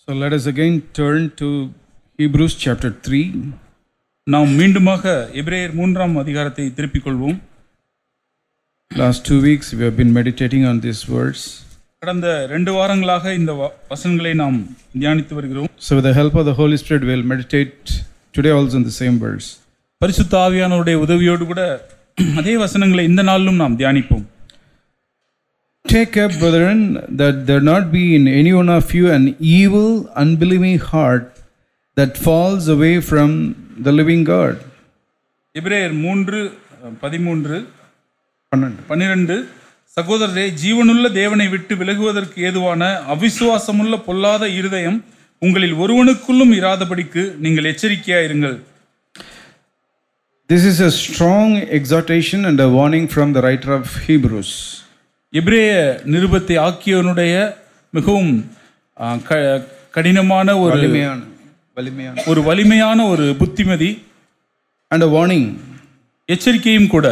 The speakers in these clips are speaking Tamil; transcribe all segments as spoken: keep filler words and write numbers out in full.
So let us again turn to Hebrews chapter three. நாம் மீண்டுமாக எபிரேயர் மூன்றாம் அதிகாரத்தை திருப்பிக் கொள்வோம். Last two weeks we have been meditating on this verse. கடந்த ரெண்டு வாரங்களாக இந்த வசனங்களை நாம் தியானித்து வருகிறோம். So with the help of the Holy Spirit we will meditate today also on the same verse. பரிசுத்த ஆவியானவருடைய உதவியோடு கூட அதே வசனங்களை இந்த நாளிலும் நாம் தியானிப்போம். Take care, brethren, that there not be in any one of you an evil, unbelieving heart that falls away from the living God. எபிரேயர் மூன்று பதிமூன்று பன்னிரண்டு சகோதரரே, ஜீவனுள்ள தேவனை விட்டு விலகுவதற்கு ஏதுவான அவிசுவாசமுள்ள பொல்லாத இருதயம் உங்களில் ஒருவனுக்குள்ளும் இராதபடிக்கு நீங்கள் எச்சரிக்கையாயிருங்கள். This is a strong exhortation and a warning from the writer of Hebrews. எபிரேய நிருபத்தை ஆக்கியவனுடைய மிகவும் கடினமான ஒரு ஒரு வலிமையான ஒரு புத்திமதி and a warning, எச்சரிக்கையும் கூட.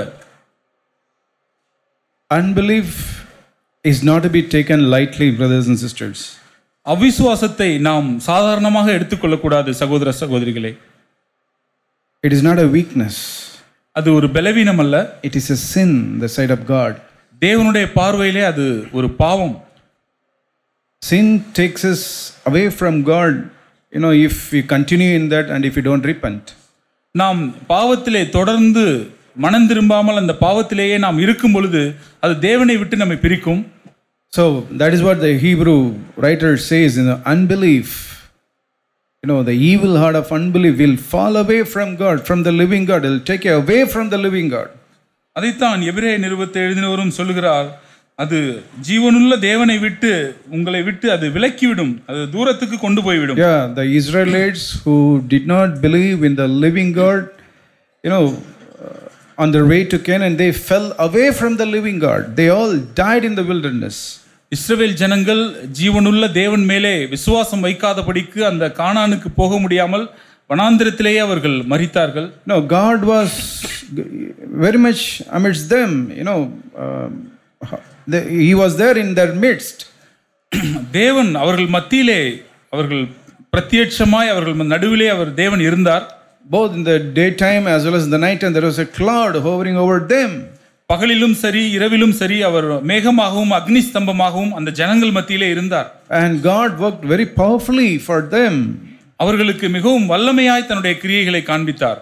Unbelief is not to be taken lightly, brothers and sisters. அவிசுவாசத்தை நாம் சாதாரணமாக எடுத்துக்கொள்ளக்கூடாது சகோதர சகோதரிகளே. It is not a weakness. அது ஒரு பலவீனம் அல்ல. It is a sin in the sight of God. தேவனுடைய பார்வையிலே அது ஒரு பாவம். Sin takes us away from God, you know, if we continue in that and if we don't repent. நாம் பாவத்திலே தொடர்ந்து மனம் திரும்பாமல் அந்த பாவத்திலேயே நாம் இருக்கும் பொழுது அது தேவனை விட்டு நம்மை பிரிக்கும். So that is what the Hebrew writer says in the unbelief. You know, the evil heart of unbelief will fall away from God, from the living God. It will take you away from the living God. அதைத்தான் எபிரேய நிருபத்தை எழுதினவரும் சொல்லுகிறார். அது ஜீவனுள்ள தேவனை விட்டு உங்களை விட்டு அது விலக்கிவிடும், அது தூரத்துக்கு கொண்டு போய்விடும். Yeah, the Israelites who did not believe in the living God, you know, uh, on their way to Canaan, they fell away from the living God. They all died in the wilderness. இஸ்ரவேல் ஜனங்கள் ஜீவனுள்ள தேவன் மேலே விசுவாசம் வைக்காதபடிக்கு அந்த கானானுக்கு போக முடியாமல் வனாந்திரத்திலேயே அவர்கள் மரித்தார்கள். No, God was very much amidst them, you know, uh, the, he was there in their midst. தேவன் அவர்கள் மத்தியிலே, அவர்கள் பிரத்யட்சமாய் அவர்கள் நடுவிலே அவர் தேவன் இருந்தார். Both in the daytime as well as in the night, and there was a cloud hovering over them. பகலிலும் சரி இரவிலும் சரி அவர் மேகமாகவும் அக்னி ஸ்தம்பமாகவும் அந்த ஜனங்கள் மத்தியிலே இருந்தார். And God worked very powerfully for them. அவர்களுக்கு மிகவும் வல்லமையாய் தன்னுடைய கிரியைகளை காண்பித்தார்.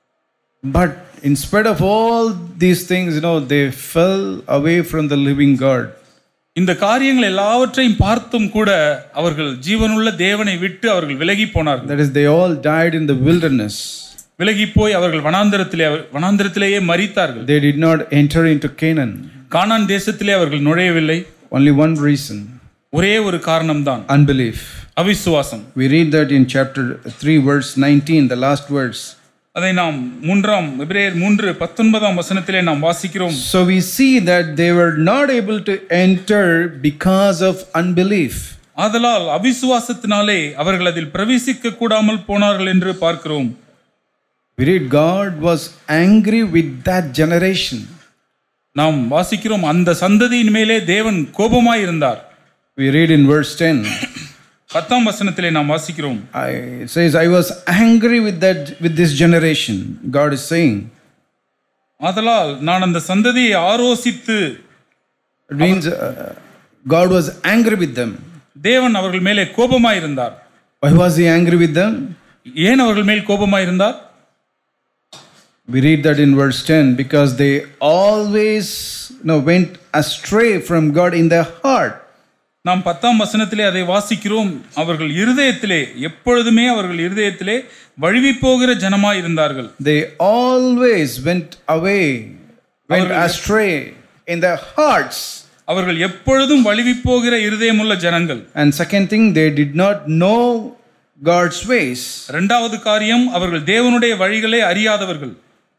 But in spite of all these things, you know, they fell away from the living God. இந்த காரியங்கள் எல்லாவற்றையும் பார்த்தும் கூட அவர்கள் ஜீவனுள்ள தேவனை விட்டு அவர்கள் விலகி போனார்கள். That is, they all died in the wilderness. விலகி போய் அவர்கள் வனாந்திரத்திலே வனாந்திரத்திலேயே மரித்தார்கள். They did not enter into Canaan. கானான் தேசத்திலே அவர்கள் நுழையவில்லை. Only one reason. ஒரே ஒரு காரணம்தான், unbelief. அவிசுவாசம். We read that in chapter three verse nineteen, the last verse. அதை நாம் மூன்றாம் எபிரேயர் மூன்று பத்தொன்பதாம் வசனத்திலே நாம் வாசிக்கிறோம். So we see that they were not able to enter because of unbelief. ஆதலால் அவிசுவாசத்தினாலே அவர்கள் அதில் பிரவேசிக்க கூடாமல் போனார்கள் என்று பார்க்கிறோம். We read God was angry with that generation. நாம் வாசிக்கிறோம் அந்த சந்ததியின் மேலே தேவன் கோபமாய் இருந்தார். We read in verse ten. பத்தாம் வசனத்திலே நாம் வாசிக்கிறோம். It says, I was angry with that with this generation. God is saying. ஆதலால் நான் அந்த சந்ததியை ஆரோசித்து. It means uh, God was angry with them. தேவன் அவர்கள் மேலே கோபமாய் இருந்தார். Why was he angry with them? ஏன் அவர்கள் மேல் கோபமாய் இருந்தார்? We read that in verse ten, because they always, you know, went astray from God in their heart. நாம் பத்தாம் வசனத்திலே அதை வாசிக்கிறோம். அவர்கள் இருதயத்திலே எப்பொழுதுமே அவர்கள் இருதயத்திலே வழுவி போகிற ஜனமாய் இருந்தார்கள். They always went away, went astray in their hearts. அவர்கள் எப்பொழுதும் வழுவி போகிற இருதயமுள்ள ஜனங்கள். And second thing, they did not know God's ways. இரண்டாவது காரியம், அவர்கள் தேவனுடைய வழிகளை அறியாதவர்கள்.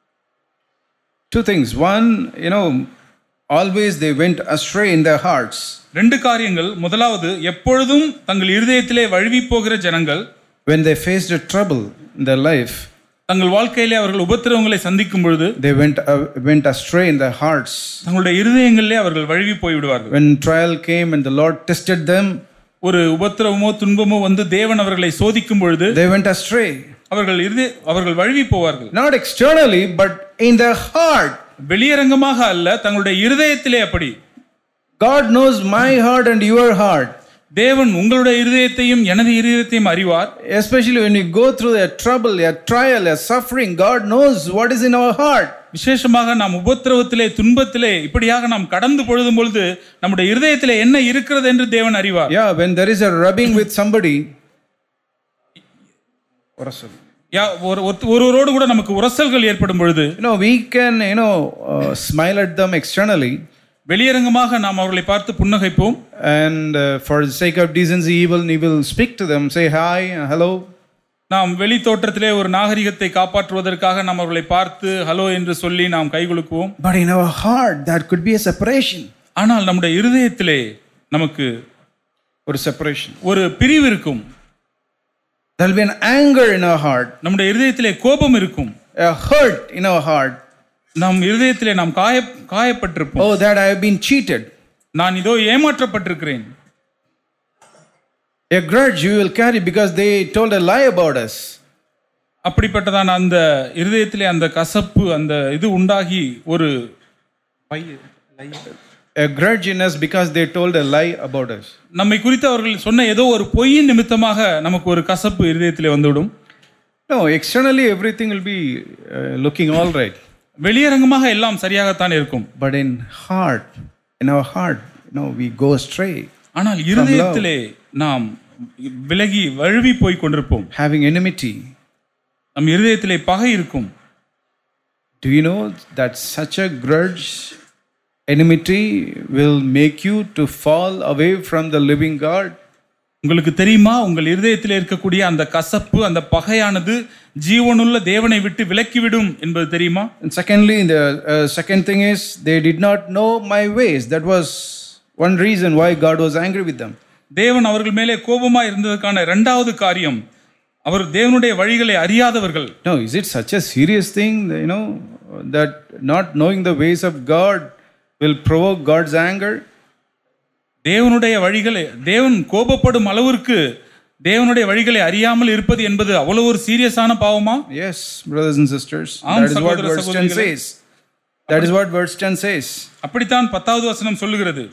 Two things. One, you know, always they went astray in their hearts. ரெண்டு காரியங்கள். முதலாவது, எப்பொழுதும் தங்கள் இருதயத்திலே வழுவி போகிற ஜனங்கள். When they faced a trouble in their life, தங்கள் வாழ்க்கையிலே அவர்கள் உபத்திரவங்களை சந்திக்கும் பொழுது they went uh, went astray in their hearts. தங்களுடைய இருதயங்களிலே அவர்கள் வழுவி போய் விடுவார்கள். When trial came and the Lord tested them, ஒரு உபத்திரவமோ துன்பமோ வந்து தேவன் அவர்களை சோதிக்கும் பொழுது they went astray. அவர்கள் இறுதி அவர்கள் வழுவி போவார்கள். Not externally, but in their heart. வெளியரங்கமாக அல்ல, தங்களுடைய இருதயத்திலே அப்படி. God knows my heart and your heart. தேவன் உங்களுடைய இருதயத்தையும் எனது இருதயத்தையும் அறிவார். Especially when you go through a trouble, a trial, a suffering, God knows what is in our heart. விசேஷமாக நாம் உபத்திரவத்திலே துன்பத்திலே இப்படியாக நாம் கடந்து பொழுதும் பொழுது நம்முடைய இருதயத்திலே என்ன இருக்கிறது என்று தேவன் அறிவார். Yeah, when there is a rubbing with somebody, யா ஒரு ஒருவரோடு கூட நமக்கு உரசல்கள் ஏற்படும் பொழுது, you know, we can, you know, uh, smile at them externally. வெளியரங்கமாக நாம் அவர்களை பார்த்து புன்னகைப்போம். And uh, for the sake of decency, evil, we will speak to them, say hi, hello. நாம் வெளி தோற்றத்திலே ஒரு நாகரிகத்தை காப்பாற்றுவதற்காக நாம் அவர்களை பார்த்து ஹலோ என்று சொல்லி நாம் கைகுலுக்குவோம். But in our heart there could be a separation. ஆனால் நம்முடைய இருதயத்திலே நமக்கு ஒரு separation, ஒரு பிரிவு இருக்கும். There will be an anger in our heart. நம்முடைய இருதயத்திலே கோபம் இருக்கும். A hurt in our heart. நம் இருதயத்திலே நாம் காய காயப்பட்டிருப்போம். Oh, that I have been cheated. நான் இதோ ஏமாற்றப்பட்டிருக்கிறேன். A grudge you will carry because they told a lie about us. அப்படிப்பட்டதான அந்த இருதயத்திலே அந்த கசப்பு அந்த இது உண்டாகி ஒரு a grudge in us because they told a lie about us. நம்மை குறித்து அவர்கள் சொன்ன ஏதோ ஒரு பொய்யின் நிமித்தமாக நமக்கு ஒரு கசப்பு இருதயத்திலே வந்துவிடும். No, externally everything will be uh, looking all right. வெளியரங்கமாக எல்லாம் சரியாகத்தான் இருக்கும். But in heart, in our heart, you know, we go astray. ஆனால் இருதயத்திலே நாம் விலகி வழுவி போய் கொண்டிருப்போம். Having enmity. நம் இருதயத்திலே பகை இருக்கும். Do you know that such a grudge, enmity will make you to fall away from the living God? உங்களுக்கு தெரியுமா, உங்கள் இருதயத்தில் இருக்கக்கூடிய அந்த கசப்பு அந்த பகையானது ஜீவனுள்ள தேவனை விட்டு விலக்கிவிடும் என்பது தெரியுமா? And secondly, the uh, second thing is they did not know my ways. That was one reason why God was angry with them. தேவன் அவர்கள் மேலே கோபமா இருந்ததற்கான இரண்டாவது காரியம், அவர் தேவனுடைய வழிகளை அறியாதவர்கள். No, is it such a serious thing, you know, that not knowing the ways of God will provoke God's anger? தேவனுடைய வழிகளை தேவன் கோபப்படும் அளவிற்கு தேவனுடைய வழிகளை அறியாமல் இருப்பது என்பது அவ்வளவு ஒரு சீரியஸான பாவமா? Yes, brothers and sisters. That is what verse ten says. That is what verse ten says. அப்படித்தான் பத்தாவது வசனம் சொல்லுகிறது.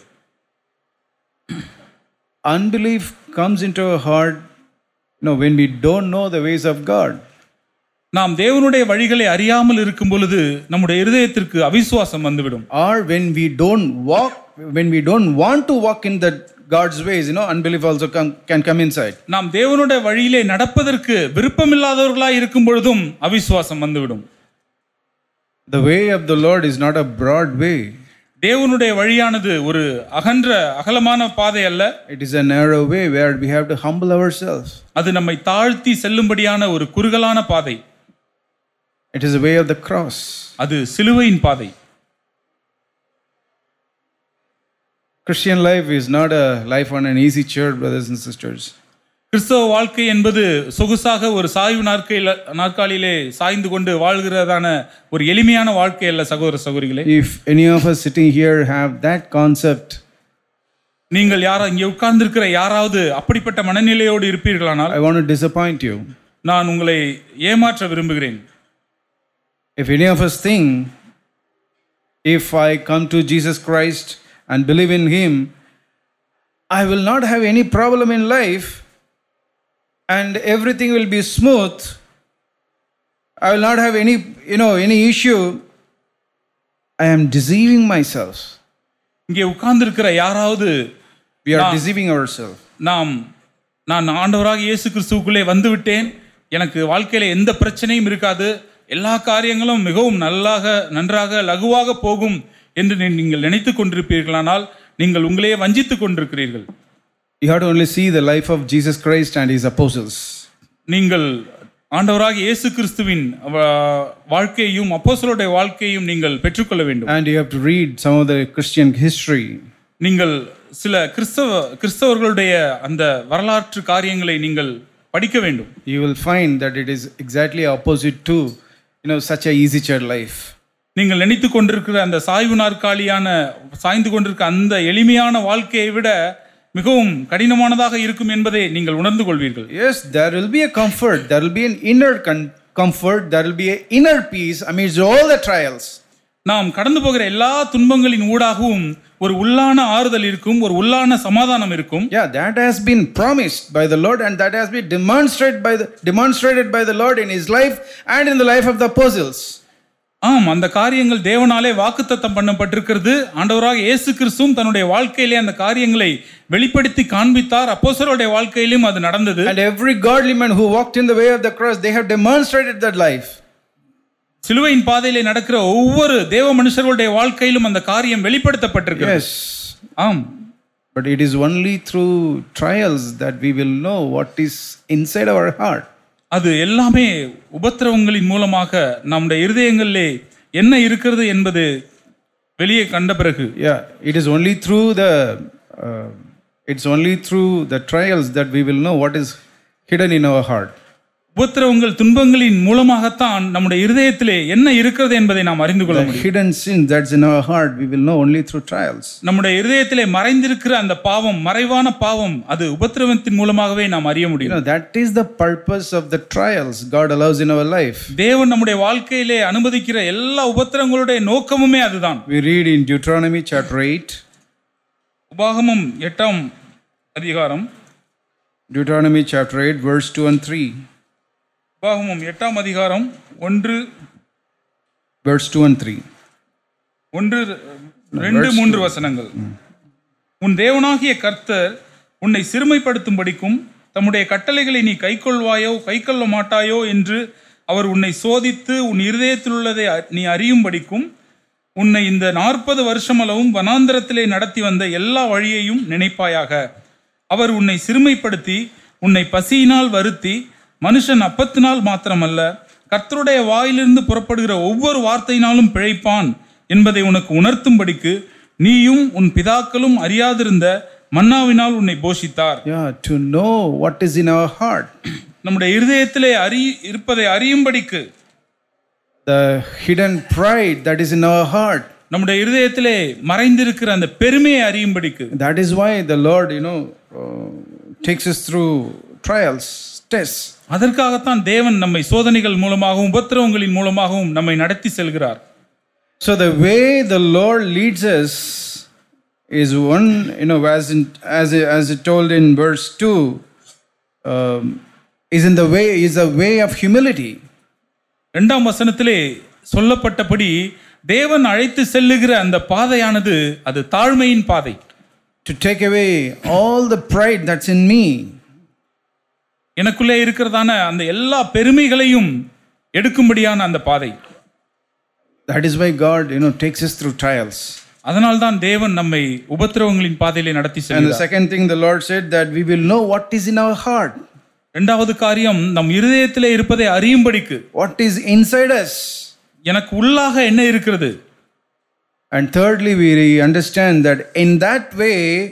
Unbelief comes into our heart, you know, when we don't know the ways of God. நாம் தேவனுடைய வழிகளை அறியாமல் இருக்கும் பொழுது நம்முடைய இருதயத்திற்கு அவிசுவாசம் வந்துவிடும். Or when we don't walk, when we don't want to walk in that God's ways, you know, unbelief also come, can come inside. நாம் தேவனுடைய வழியிலே நடப்பதற்கு விருப்பமில்லாதவர்களாய் இருக்கும் பொழுதும் அவிசுவாசம் வந்துவிடும். The way of the Lord is not a broad way. தேவனுடைய வழியானது ஒரு அகன்ற அகலமான பாதை அல்ல. It is a narrow way where we have to humble ourselves. அது நம்மை தாழ்த்தி செல்லும்படியான ஒரு குறுகலான பாதை. It is a way of the cross. அது சிலுவையின் பாதை. Christian life is not a life on an easy chair, brothers and sisters. கிறிஸ்தவ வாழ்க்கை என்பது சொகுசாக ஒரு சாய்வு நாற்காலியில நாற்காலியிலே சாய்ந்து கொண்டு வாழ்கிறதான ஒரு எளிமையான வாழ்க்கை அல்ல சகோதர சகோதரிகளே. If any of us sitting here have that concept, நீங்கள் யாரா இங்கே உட்கார்ந்திருக்கிற யாராவது அப்படிப்பட்ட மனநிலையோடு இருப்பீர்களானால் I want to disappoint you. நான் உங்களை ஏமாற்ற விரும்புகிறேன். If any of us think, if I come to Jesus Christ and believe in Him, I will not have any problem in life and everything will be smooth, I will not have any, you know, any issue, I am deceiving myself. இங்கே உட்கார்ந்திருக்கிற யாராவது We are deceiving ourselves. நாம் நான் ஆண்டவராக இயேசு கிறிஸ்துவுக்குள்ளே வந்து விட்டேன், எனக்கு வாழ்க்கையில எந்த பிரச்சனையும் இருக்காது, எல்லா காரியங்களும் மிகவும் நல்லாக நன்றாக லகுவாக போகும் என்று நீங்கள் நினைத்துக் கொண்டிருப்பீர்களானால் நீங்கள் உங்களையே வஞ்சித்துக் கொண்டிருக்கிறீர்கள். You have to only see the life of Jesus Christ and His apostles. நீங்கள் ஆண்டவராக இயேசு கிறிஸ்துவின் வாழ்க்கையையும் அப்போஸ்தலருடைய வாழ்க்கையையும் நீங்கள் பெற்றுக்கொள்ள வேண்டும். And you have to read some of the Christian history. நீங்கள் சில கிறிஸ்தவ கிறிஸ்தவர்களுடைய அந்த வரலாற்று காரியங்களை நீங்கள் படிக்க வேண்டும். You will find that it is exactly opposite to, you know, such a easy chair life. நீங்கள் நினைத்துக் கொண்டிருக்கிற அந்த சாய்வு நாற்காலியான சாய்ந்து கொண்டிருக்கிற அந்த எளிமையான வாழ்க்கையை விட மிகவும் கடினமானதாக இருக்கும் என்பதை நீங்கள் உணர்ந்து கொள்வீர்கள். Yes, there will be a comfort, there will be an inner con- comfort, there will be an inner peace amidst all the trials. நாம் கடந்து போகிற எல்லா துன்பங்களின் ஊடாகவும் ஒரு உள்ளான ஆறுதல் இருக்கும், ஒரு உள்ளான சமாதானம் இருக்கும். Yeah, that has been promised by the Lord and that has been demonstrated by the demonstrated by the Lord in his life and in the life of the apostles. ஆம், அந்த காரியங்கள் தேவனாலே வாக்குத்தத்தம் பண்ணப்பட்டிருக்கிறது. ஆண்டவராக இயேசு கிறிஸ்துவும் தன்னுடைய வாழ்க்கையிலே அந்த காரியங்களை வெளிப்படுத்தி காண்பித்தார். அப்போஸ்தலருடைய வாழ்க்கையிலும் அது நடந்தது. And every godly man who walked in the way of the cross, they have demonstrated that life. சிலுவையின் பாதையிலே நடக்கிற ஒவ்வொரு தேவ மனுஷர்களுடைய வாழ்க்கையிலும் அந்த காரியம் வெளிப்படுத்தப்பட்டிருக்கிறது. Yes. ஆம். But it is only through trials that we will know what is inside our heart. அது எல்லாமே உபத்திரவங்களின் மூலமாக நம்முடைய இருதயங்களிலே என்ன இருக்கிறது என்பது வெளியே கண்ட பிறகு. Yeah, it is only through the uh, it's only through the trials that we will know what is hidden in our heart. உபத்திரவங்கள் துன்பங்களின் மூலமாகத்தான் நம்முடைய இருதயத்திலே என்ன இருக்கிறது என்பதை நாம் அறிந்து கொள்ள முடியும். The hidden sin that's in our heart we will know only through trials. நம்முடைய இருதயத்திலே மறைந்திருக்கிற அந்த பாவம், மறைவான பாவம், அது உபத்திரவத்தின் மூலமாகவே நாம் அறிய முடியும். You know, that is the purpose of the trials God allows in our life. தேவன் நம்முடைய வாழ்க்கையிலே அனுமதிக்கிற எல்லா உபத்திரவங்களுடைய நோக்கமுமே அதுதான். We read in Deuteronomy chapter eight. உபாகமம் எட்டாம் அதிகாரம். Deuteronomy chapter eight verse two and three. உபாகமம் எட்டாம் அதிகாரம் ஒன்று verse two and three. ஒன்று ரெண்டு மூன்று வசனங்கள். உன் தேவனாகிய கர்த்தர் உன்னை சிறுமைப்படுத்தும்படிக்கும் தம்முடைய கட்டளைகளை நீ கைக்கொள்வாயோ கைக்கொள்ள மாட்டாயோ என்று அவர் உன்னை சோதித்து உன் இருதயத்தில் உள்ளதை நீ அறியும்படிக்கும் உன்னை இந்த நாற்பது வருஷமளவும் வனாந்தரத்திலே நடத்தி வந்த எல்லா வழியையும் நினைப்பாயாக. அவர் உன்னை சிறுமைப்படுத்தி உன்னை பசியினால் வருத்தி மனுஷன் அப்பத்தினால் மாத்திரமல்ல கர்த்தருடைய வாயிலிருந்து புறப்படுகிற ஒவ்வொரு வார்த்தையினாலும் பிழைப்பான் என்பதை உனக்கு உணர்த்தும்படிக்கு நீயும் உன் பிதாக்களும் அறியாதிருந்த மன்னாவினால் உன்னை போஷித்தார். Yeah, to know what is in our heart. நம்முடைய இருதயத்திலே அறி இருப்பதை அறியும்படிக்கு. The hidden pride that is in our heart. நம்முடைய இருதயத்திலே மறைந்திருக்கிற அந்த பெருமையை அறியும்படிக்கு. That is why the Lord, you know, uh, takes us through trials, tests. அதற்காகத்தான் தேவன் நம்மை சோதனைகள் மூலமாகவும் உபத்திரவங்களின் மூலமாகவும் நம்மை நடத்தி செல்கிறார். So the way the Lord leads us is one, you know, as in, as as it told in verse two, um, is in the way is a way of humility. இரண்டாம் வசனத்திலே சொல்லப்பட்டபடி தேவன் அழைத்து செல்லுகிற அந்த பாதையானது அது தாழ்மையின் பாதை. To take away all the pride that's in me. எனக்குள்ளே இருக்கிறதான அந்த எல்லா பெருமைகளையும் எடுக்கும்படியான அந்த பாதை. That is why God, you know, takes us through trials. அதனால்தான் தேவன் நம்மை உபத்திரவங்களின் பாதையிலே நடத்தி செல்கிறார். And the second thing the Lord said that we will know what is in our heart. இரண்டாவது காரியம் நம் இருதயத்திலே இருப்பதை அறியும்படிக்கு. What is inside us. எனக்கு உள்ளாக என்ன இருக்கிறது. And thirdly we understand that in that way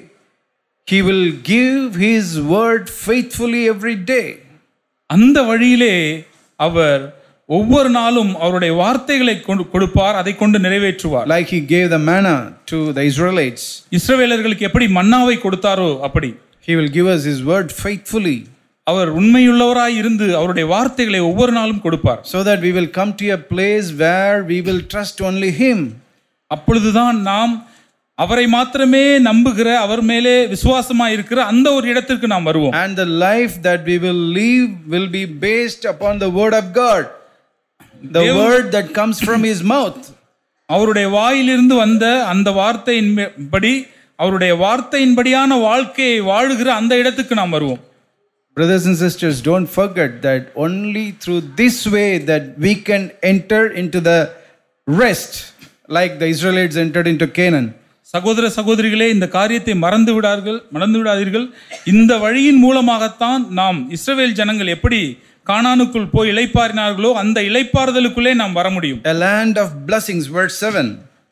He will give His word faithfully every day. அந்த வழியிலே அவர் ஒவ்வொரு நாளும் அவருடைய வார்த்தைகளை கொடுப்பார், அதை கொண்டு நிறைவேற்றுவார். Like He gave the manna to the Israelites. இஸ்ரவேலர்களுக்கு எப்படி மன்னாவை கொடுத்தாரோ அப்படி He will give us His word faithfully. அவர் உண்மையுள்ளவராய் இருந்து அவருடைய வார்த்தைகளை ஒவ்வொரு நாளும் கொடுப்பார். So that we will come to a place where we will trust only Him. அப்பொழுதுதான் நாம் அவரை மாத்திரமே நம்புகிற, அவர் மேலே விசுவாசமா இருக்கிற அந்த ஒரு இடத்திற்கு நாம் வருவோம். And the life that we will live will be based upon the word of God, the word that comes from His mouth. அவருடைய வாயிலிருந்து வந்த அந்த வார்த்தையின்படி, அவருடைய வார்த்தையின்படியான வாழ்க்கையை வாழுகிற அந்த இடத்துக்கு நாம் வருவோம். Brothers and sisters, don't forget that only through this way that we can enter into the rest, like the Israelites entered into Canaan. சகோதர சகோதரிகளே, இந்த காரியத்தை மறந்து விடார்கள் மறந்து விடாதீர்கள். இந்த வழியின் மூலமாகத்தான் நாம் இஸ்ரவேல் ஜனங்கள் எப்படி கானானுக்குள் போய் இளைப்பாறினார்களோ அந்த இளைப்பாறுதலுக்குள்ளே நாம் வர முடியும். A land of blessings, verse seven.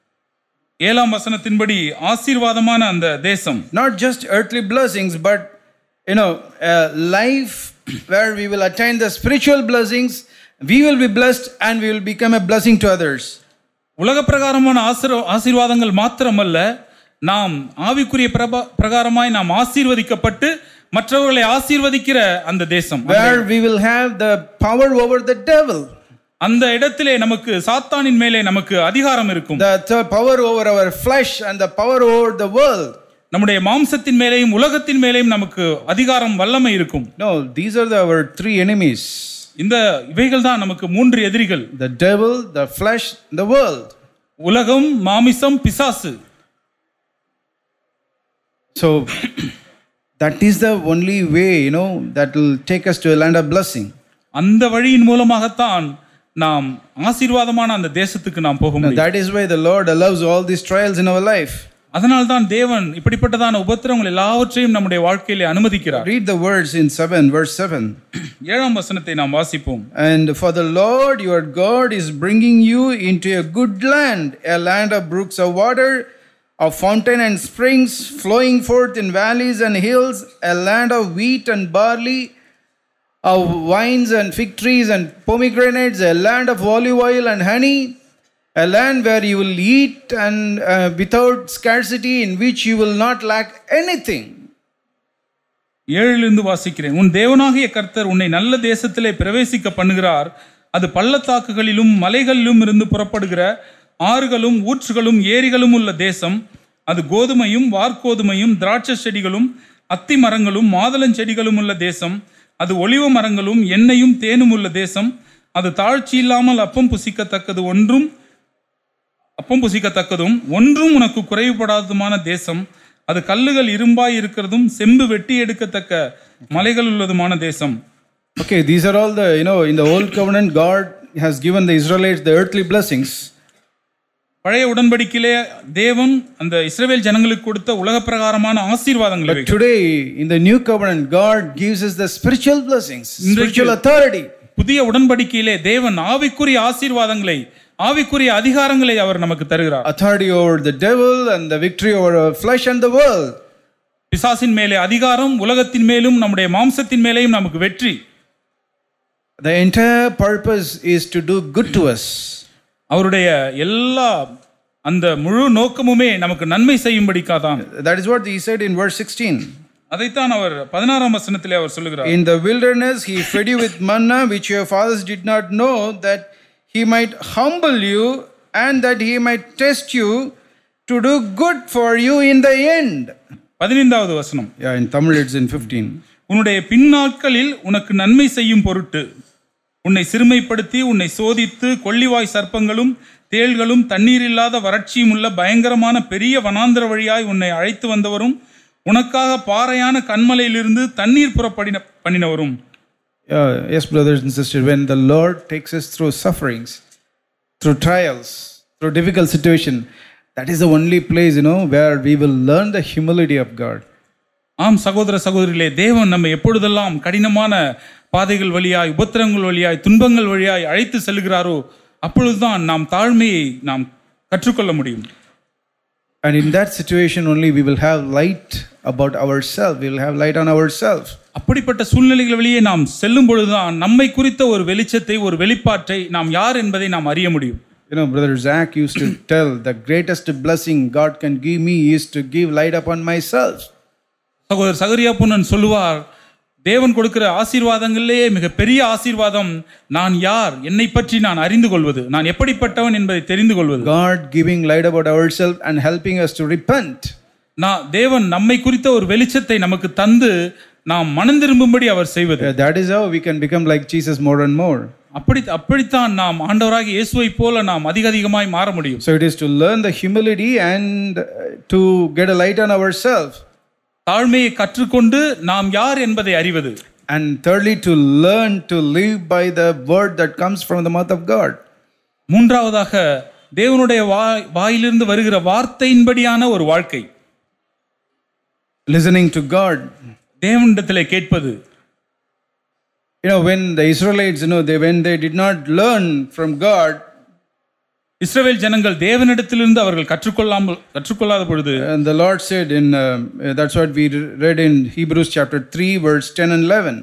ஏழாம் வசனத்தின்படி ஆசீர்வாதமான அந்த தேசம். Not just earthly blessings, but you know, a life where we will attain the spiritual blessings, we will be blessed and we will become a blessing to others. உலக பிரகாரமான ஆசீர்வாதங்கள் மாத்திரமல்ல, நாம் ஆவிக்குரிய பிரபா பிரகாரமாய் நாம் ஆசீர்வதிக்கப்பட்டு மற்றவர்களை ஆசீர்வதிக்கிற அந்த தேசம், where we will have the power over the devil. அந்த இடத்திலே நமக்கு சாத்தானின் மேலே நமக்கு அதிகாரம் இருக்கும். The power over our flesh and the power over the world. நம்முடைய மாம்சத்தின் மேலேயும் உலகத்தின் மேலேயும் நமக்கு அதிகாரம் வல்லமை இருக்கும். No, these are the, our three enemies. இந்த இவைகள் தான் நமக்கு மூன்று எதிரிகள். The devil, the flesh, the world. உலகம், மாமிசம், பிசாசு. So that is the only way, you know, that will take us to a land of blessing. அந்த வழியின் மூலமாகத்தான் நாம் ஆசீர்வாதமான அந்த தேசத்துக்கு நாம் போக முடியும். That is why the Lord allows all these trials in our life. அதனால் தான் தேவன் இப்படிப்பட்டதான உபத்திரவங்கள் எல்லாவற்றையும் நம்முடைய வாழ்க்கையிலே அனுமதிக்கிறார். Read the words in seven, verse seven. ஏழாம் வசனத்தை நாம் வாசிப்போம். And for the Lord your God is bringing you into a good land, a land of brooks of water, of fountain and springs flowing forth in valleys and hills, a land of wheat and barley, of vines and fig trees and pomegranates, a land of olive oil and honey, a land where you will eat and uh, without scarcity, in which you will not lack anything. ஏழிலிருந்து வாசிக்கிறேன். உன் தேவனாகிய கர்த்தர் உன்னை நல்ல தேசத்திலே பிரவேசிக்க பண்ணுகிறார். அது பள்ளத்தாக்குகளிலும் மலைகளிலும் இருந்து புறப்படுகிற ஆறுகளும் ஊற்றுகளும் ஏரிகளும் உள்ள தேசம். அது கோதுமையும் வார்கோதுமையும் திராட்சை செடிகளும் அத்தி மரங்களும் மாதுளஞ்செடிகளும் உள்ள தேசம். அது ஒலிவ மரங்களும் எண்ணெயும் தேனும் உள்ள தேசம். அது தாழ்ச்சி இல்லாமல் அப்பம் புசிக்கத்தக்கது ஒன்றும் அப்பம் புசிக்கத்தக்கதும் ஒன்றும் உனக்கு குறைவுபடாததுமான தேசம். அது கல்லுகள் இரும்பாய் இருக்கிறதும் செம்பு வெட்டி எடுக்கத்தக்க மலைகள் உள்ளதுமான தேசம். Okay, these are all the, you know, in the old covenant God has given the Israelites the earthly blessings. பழைய உடன்படிக்கையிலே தேவன் அந்த இஸ்ரவேல் ஜனங்களுக்கு கொடுத்த உலக பிரகாரமான ஆசீர்வாதங்கள். But today in the new covenant God gives us the spiritual blessings, spiritual authority. புதிய உடன்படிக்கையிலே தேவன் ஆவிக்குரிய ஆசீர்வாதங்களை, ஆவிக்குரிய அதிகாரங்களை அவர் நமக்கு தருகிறார். Authority over the devil and the victory over our flesh and the world. பிசாசின் மேலே அதிகாரம், உலகத்தின் மேலும் நம்முடைய மாம்சத்தின் மேலேயும் நமக்கு வெற்றி. The entire purpose is to do good to us. அவருடைய எல்லா அந்த முழு நோக்கமுமே நமக்கு நன்மை செய்யும்படிக்காதான். That is what he said in verse sixteen. அதைத்தான் அவர் பதினாறாம் வசனத்திலே அவர் சொல்லுகிறார். In the wilderness he fed you with manna which your fathers did not know, that he might humble you and that he might test you to do good for you in the end. பதினைந்தாவது வசனம். Yeah, in Tamil it's in fifteen. உன்னுடைய பின்னாட்களில் உனக்கு நன்மை செய்யும் பொருட்டு உன்னை சிறுமைப்படுத்தி உன்னை சோதித்து கொள்ளிவாய் சர்ப்பங்களும் தேள்களும் தண்ணீர் இல்லாத வறட்சியும் உள்ள பயங்கரமான பெரிய வனாந்தர வழியாய் உன்னை அழைத்து வந்தவரும் உனக்காக பாறையான கண்மலையிலிருந்து தண்ணீர் புறப்படின பண்ணினவரும். Yeah, yes, brothers and sisters, when the Lord takes us through sufferings, through trials, through difficult situation, that is the only place, you know, where we will learn the humility of God. ஆம் சகோதர சகோதரிகளே, தேவன் நம்ம எப்பொழுதெல்லாம் கடினமான பாதைகள் வழியாய், உபத்திரங்கள் வழியாய், துன்பங்கள் வழியாய் அழைத்து செல்கிறாரோ அப்பொழுதுதான் நாம் தாழ்மையை நாம் கற்றுக்கொள்ள முடியும். And in that situation only we will have light about ourselves, we will have light on ourselves. அப்படிப்பட்ட சூழ்நிலைகள் வழியே நாம் செல்லும் பொழுதுதான் நம்மை குறித்த ஒரு வெளிச்சத்தை, ஒரு வெளிப்பாட்டை, நாம் யார் என்பதை நாம் அறிய முடியும். You know, brother Zach used to tell, the greatest blessing God can give me is to give light upon myself. சகோதரர் சகரியா புன்னன் சொல்லுவார், தேவன் கொடுக்கிற ஆசீர்வாதங்களிலேயே மிக பெரிய ஆசீர்வாதம் நான் யார், என்னை பற்றி நான் அறிந்து கொள்வது, நான் எப்படிப்பட்டவன் என்பதை தெரிந்து கொள்வது. God giving light about ourselves and helping us to repent. நான் தேவன் நம்மை குறித்த ஒரு வெளிச்சத்தை நமக்கு தந்து நாம் மனம் திரும்பும்படி அவர் செய்வது. That is how we can become like Jesus more and more. அப்படி அப்படித்தான் நாம் ஆண்டவராகிய இயேசுவை போல நாம் அதிக அதிகமாய் மாற முடியும். So it is to learn the humility and to get a light on ourselves. தாழ்மையை கற்றுக்கொண்டு நாம் யார் என்பதை அறிவது. And thirdly, to learn to live by the word that comes from the mouth of God. மூன்றாவதாக தேவனுடைய வாயிலிருந்து வருகிற வார்த்தையின்படியான ஒரு வாழ்க்கை. Listening to God. தேவனிடத்திலே கேட்பது. You know, when the Israelites, you know, they when they did not learn from God, இஸ்ரவேல் ஜனங்கள் தேவனிடத்திலிருந்து அவர்கள் கற்றுக்கொள்ளாமல் கற்றுக்கொள்ளாத பொழுது, and the Lord said in uh, that's what we read in Hebrews chapter three verse ten and eleven.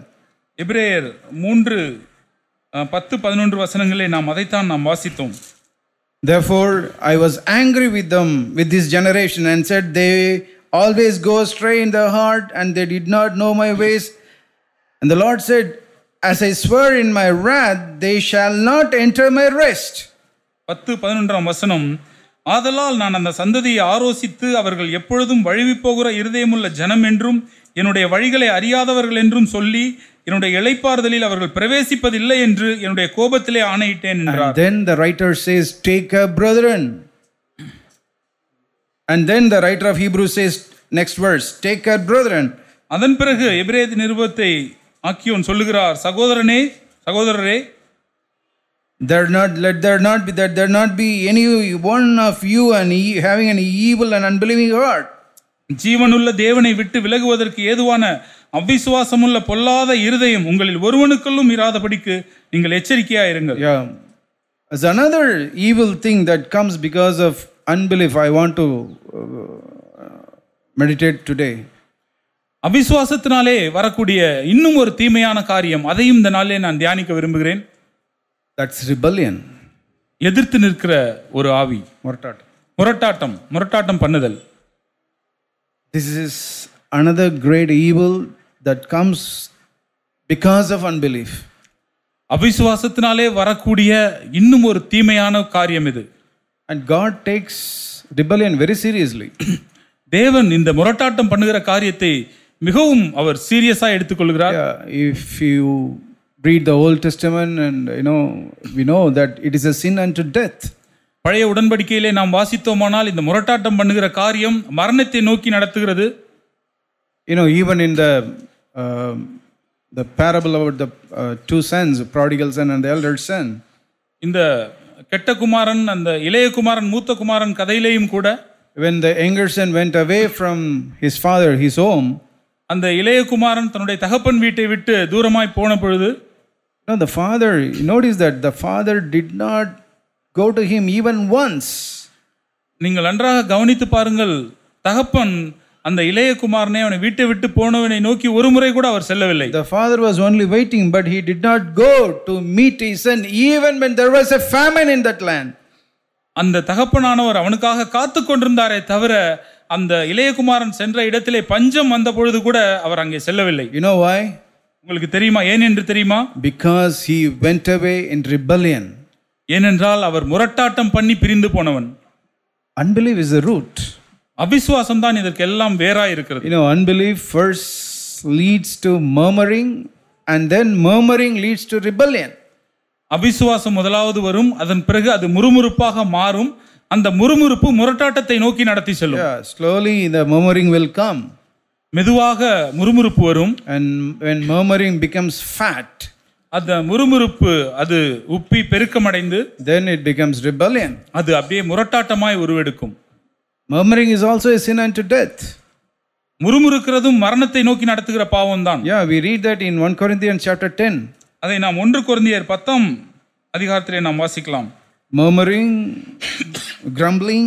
எபிரேயர் மூன்று பத்து பதினொன்று வசனங்களை நாம் அதைத்தான் நாம் வாசித்தோம். Therefore, I was angry with them, with this generation, and said, they always go astray in their heart, and they did not know my ways. And the Lord said, as I swear in my wrath, they shall not enter my rest. பத்து பதினொன்றாம் வசனம், ஆதலால் நான் அந்த சந்ததியை ஆரோசித்து அவர்கள் எப்பொழுதும் வழுவி போகிற இருதயமுள்ள ஜனம் என்றும் என்னுடைய வழிகளை அறியாதவர்கள் என்றும் சொல்லி என்னுடைய இளைப்பாறுதலில் அவர்கள் பிரவேசிப்பதில்லை என்று என்னுடைய கோபத்திலே ஆணையிட்டேன் என்றார். And then the writer says, take care, brethren. And then the writer of Hebrews says, next verse, take care, brethren. அதன் பிறகு எபிரேய நிருபத்தை ஆக்கியோன் சொல்லுகிறார், சகோதரனே சகோதரரே, there not let there not be that there not be any one of you and having an evil and unbelieving heart. ஜீவனுள்ள தேவனை விட்டு விலகுவதற்கு ஏதுவான அவிசுவாசமுள்ள பொல்லாத இருதயம் உங்களில் ஒருவனுக்குள்ளும் இராதபடிக்கு நீங்கள் எச்சரிக்கையா இருங்கள். Yeah, as another evil thing that comes because of unbelief, I want to uh, meditate today. அவிசுவாசத்தினாலே வரக்கூடிய இன்னும் ஒரு தீமையான காரியம், அதையும் இந்த நாளிலே நான் தியானிக்க விரும்புகிறேன். That's rebellion. எதிர்த்து நிற்கிற ஒரு ஆவி, முரட்டாட்டம் முரட்டாட்டம் முரட்டாட்டம் பண்ணுதல். This is another great evil that comes because of unbelief. அவிசுவாசத்தினாலே வரக்கூடிய இன்னும் ஒரு தீமையான காரியம் இது. And God takes rebellion very seriously. தேவன் இந்த முரட்டாட்டம் பண்ணுகிற காரியத்தை மிகவும் அவர் சீரியஸா எடுத்துக்கொள்கிறார். Yeah, if you read the Old Testament, and you know, we know that it is a sin unto death. பழைய உடன்படிக்கையிலே நாம் வாசித்தோமானால் இந்த முரட்டாட்டம் பண்ணுகிற காரியம் மரணத்தை நோக்கி நடத்துகிறது. You know, even in the uh, the parable about the uh, two sons, prodigal son and the elder son, இந்த கெட்ட குமாரன் அந்த இளைய குமாரன் மூத்த குமாரன் கதையிலேயும் கூட, when the younger son went away from his father, his home, அந்த இளைய குமாரன் தன்னுடைய தகப்பன் வீட்டை விட்டு தூரமாய் போன பொழுது, no, the father, notice that the father did not go to him even once. நீங்கள் நன்றாக கவனித்து பாருங்கள், தகப்பன் அந்த இளைய குமாரனை அவனை வீட்டை விட்டு போனவனை நோக்கி ஒரு முறை கூட அவர் செல்லவில்லை. The father was only waiting, but he did not go to meet his son even when there was a famine in that land. அந்த தகப்பனானவர் அவனுக்காக காத்து கொண்டிருந்தாரே தவிர அந்த இளையகுமாரன் சென்ற இடத்திலே பஞ்சம் வந்த பொழுது கூட அவர் அங்கே செல்லவில்லை. You know why? உங்களுக்கு தெரியுமா ஏன் என்று தெரியுமா? Because he went away in rebellion. ஏனென்றால் அவர் முரட்டாட்டம் பண்ணி பிரிந்து போனவன். Unbelief is the root. அவிசுவாசம் தான் இதற்கு எல்லாம் வேறாய் இருக்கிறது. You know, unbelief first leads to murmuring, and then murmuring leads to rebellion. அவிசுவாசம் முதலாவது வரும், அதன் பிறகு அது முறுமுறுப்பாக மாறும், அந்த முறுமுறுப்பு முரட்டாட்டத்தை நோக்கி நடத்தி செல்லும். Yeah, slowly the murmuring will come. மெதுவாக முறுமுறுப்பு வரும், and when murmuring becomes fat, அந்த முறுமுறுப்பு அது உப்பி பெருக்கமடைந்து, then it becomes rebellion. அது அப்படியே முரட்டாட்டமாய் உருவெடுக்கும். Murmuring is also a sin unto death. முறுமுறுக்கிறதும் மரணத்தை நோக்கி நடத்துகிற பாவம் தான். Yeah, we read that in First Corinthians chapter ten. அதை நாம் ஒன்று கொரிந்தியர் பத்தாம் அதிகாரத்திலே நாம் வாசிக்கலாம். Murmuring, grumbling.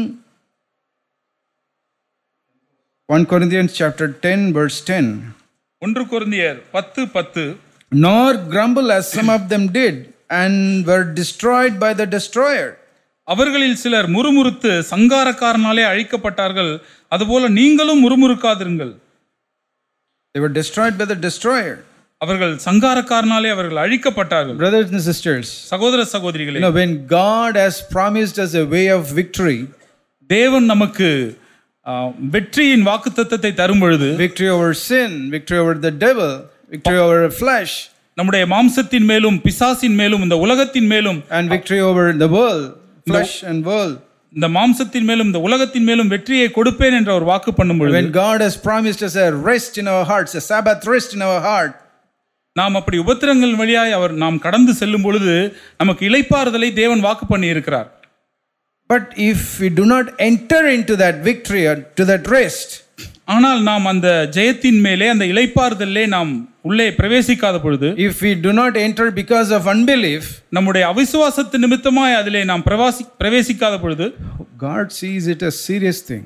First Corinthians chapter ten verse ten. ஒன்று கொரிந்தியர் பத்து பத்து. Nor grumble as some of them did and were destroyed by the destroyer. அவர்களில் சிலர் முறுமுறுத்து சங்காரக்காரனாலே அழிக்கப்பட்டார்கள், அதுபோல நீங்களும் முறுமுறுக்காதிருங்கள். They were destroyed by the destroyer. அவர்கள் சங்காரக்காரனாலே அவர்கள் அழிக்கப்பட்டார்கள். Brothers and sisters, சகோதர சகோதரிகளே, you know, when God has promised us a way of victory, தேவன் நமக்கு வெற்றியின் வாக்குத்தத்தத்தை தரும் பொழுது, victory over sin, victory over the devil, victory over flesh, நம்முடைய மாம்சத்தின் மேலும் பிசாசின் மேலும் இந்த உலகத்தின் மேலும், and victory over the world, flesh and world, இந்த மாம்சத்தின் மேலும் இந்த உலகத்தின் மேலும் வெற்றியை கொடுப்பேன் என்ற ஒரு வாக்கு பண்ணும் பொழுது, when God has promised us a rest in our hearts, a Sabbath rest in our heart, நாம் அப்படி உபத்திரங்கள் வழியாய் அவர் நாம் கடந்து செல்லும் பொழுது நமக்கு இளைப்பாறுதலை தேவன் வாக்கு பண்ணி இருக்கிறார். But if we do not enter into that victory or to that rest, ஆனால் நாம் அந்த ஜெயத்தின் மேலே அந்த இளைப்பாறுதலிலே நாம் உள்ளே பிரவேசிக்காத பொழுது, if we do not enter because of unbelief, நம்முடைய அவிசுவாசத்து நிமித்தமாய் அதிலே நாம் பிரவாசி பிரவேசிக்காத பொழுது, God sees it as serious thing.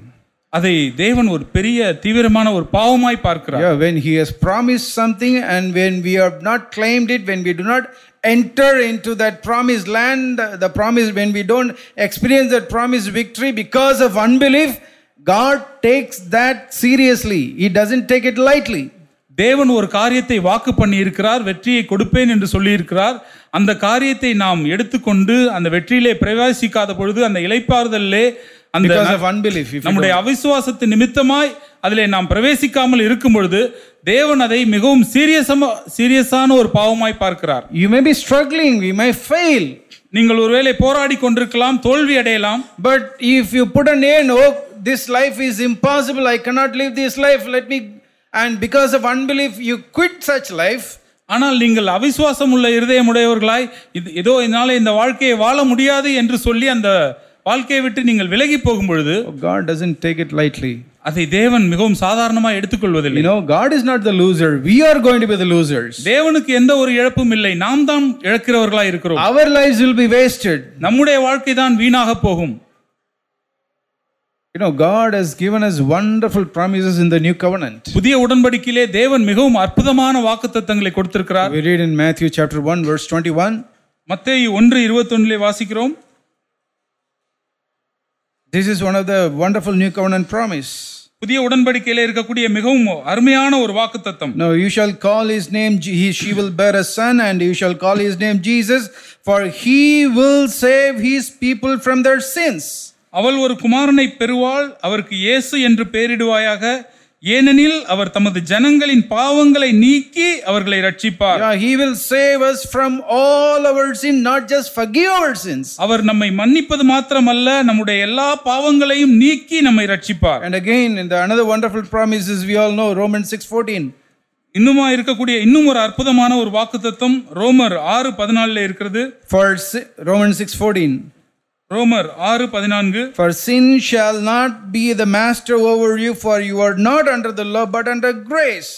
அதை தேவன் ஒரு பெரிய தீவிரமான ஒரு பாவமாய் பார்க்கிறார். Yeah, when he has promised something and when we have not claimed it, when we do not enter into that promised land, the promise, when we don't experience that promised victory because of unbelief, God takes that seriously. He doesn't take it lightly. தேவன் ஒரு காரியத்தை வாக்கு பண்ணி இருக்கிறார், வெற்றியை கொடுப்பேன் என்று சொல்லி இருக்கிறார். அந்த காரியத்தை நாம் எடுத்துக்கொண்டு அந்த வெற்றியிலே பிரவேசிக்காத பொழுது அந்த இளைப்பாறுதலிலே அந்த நம்முடைய அவிசுவாசத்து நிமித்தமாய் அதிலே நாம் பிரவேசிக்காமல் இருக்கும் பொழுது தேவன் அதை மிகவும் சீரியஸமா சீரியஸான ஒரு பாவமாய் பார்க்கிறார். You may be struggling, we may fail. நீங்கள் ஒருவேளை போராடி கொண்டிருக்கலாம், தோல்வி அடையலாம். But if you put an end, oh, this life is impossible, I cannot live this life, let me, and because of unbelief you quit such life. ஆனால் நீங்கள் அவிசுவாசம் உள்ள இருதயம் உடையவர்களாய் இது ஏதோ என்னால இந்த வாழ்க்கையை வாழ முடியாது என்று சொல்லி அந்த வாழ்க்கையை விட்டு நீங்கள் விலகி போகும் பொழுது God doesn't take it lightly. அதை தேவன் மிகவும் சாதாரணமாக எடுத்துக்கொள்வதில்லை. You know, God is not the loser, we are going to be the losers. தேவனுக்கு எந்த ஒரு இழப்பும் இல்லை, நாம் தான் இழக்கிறவர்களாய் இருக்கிறோம். Our lives will be wasted. நம்முடைய வாழ்க்கை தான் வீணாக போகும். You know, God has given us wonderful promises in the new covenant. புதிய உடன்படிக்கையிலே தேவன் மிகவும் அற்புதமான வாக்குத்தத்தங்களை கொடுத்திருக்கிறார். We read in Matthew chapter one verse twenty-one. மத்தேயு ஒன்று இருபத்தொன்று லே வாசிக்கிறோம். This is one of the wonderful new covenant promise. புதிய உடன்படிக்கையிலே இருக்கக்கூடிய மிகவும் அருமையான ஒரு வாக்குத்தத்தம். No, you shall call his name, he, she will bear a son, and you shall call his name Jesus, for he will save his people from their sins. அவள் ஒரு குமாரனை பெறுவாள், அவருக்கு இயேசு என்று பெயரிடுவாயாக, ஏனெனில் அவர் தமது ஜனங்களின் பாவங்களை நீக்கி அவர்களை ரட்சிப்பார். Yeah, he will save us from all our sin, not just forgive our sins. அவர் நம்மை மன்னிப்பது மாத்திரமல்ல, நம்முடைய எல்லா பாவங்களையும் நீக்கி நம்மை ரட்சிப்பார். And again, in the another wonderful promises we all know, Romans six fourteen. இன்னுமா இருக்கக்கூடிய இன்னும் ஒரு அற்புதமான ஒரு வாக்குத்தத்தம் ரோமர் ஆறு பதினான்கு இருக்கிறது. For Romans six fourteen. ரோமர் ஆறு பதினான்கு. For sin shall not be the master over you, for you are not under the law but under grace.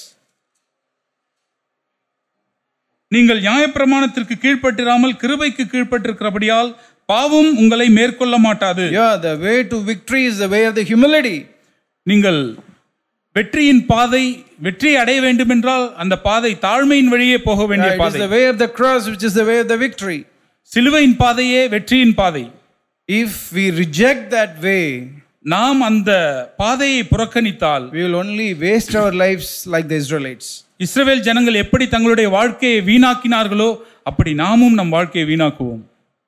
நீங்கள் நியாயப்பிரமாணத்திற்கு கீழ்ப்பட்டிராமல் கிருபைக்கு கீழ்ப்பட்டிருக்கிறபடியால் பாவம் உங்களை மேற்கொள்ள மாட்டாது. Yeah, the way to victory is the way of the humility. நீங்கள் வெற்றியின் பாதை, வெற்றி அடைய வேண்டும் என்றால் அந்த பாதை தாழ்மையின் வழியே போக வேண்டிய பாதை. It is the way of the cross which is the way of the victory. சிலுவையின் பாதையே வெற்றியின் பாதை. If we reject that way, நாம் அந்த பாதையை புறக்கணித்தால் we will only waste our lives like the Israelites. இஸ்ரவேல் ஜனங்கள் எப்படி தங்களுடைய வாழ்க்கையை வீணாக்கினார்களோ அப்படி நாமும் நம் வாழ்க்கையை வீணாக்குவோம்.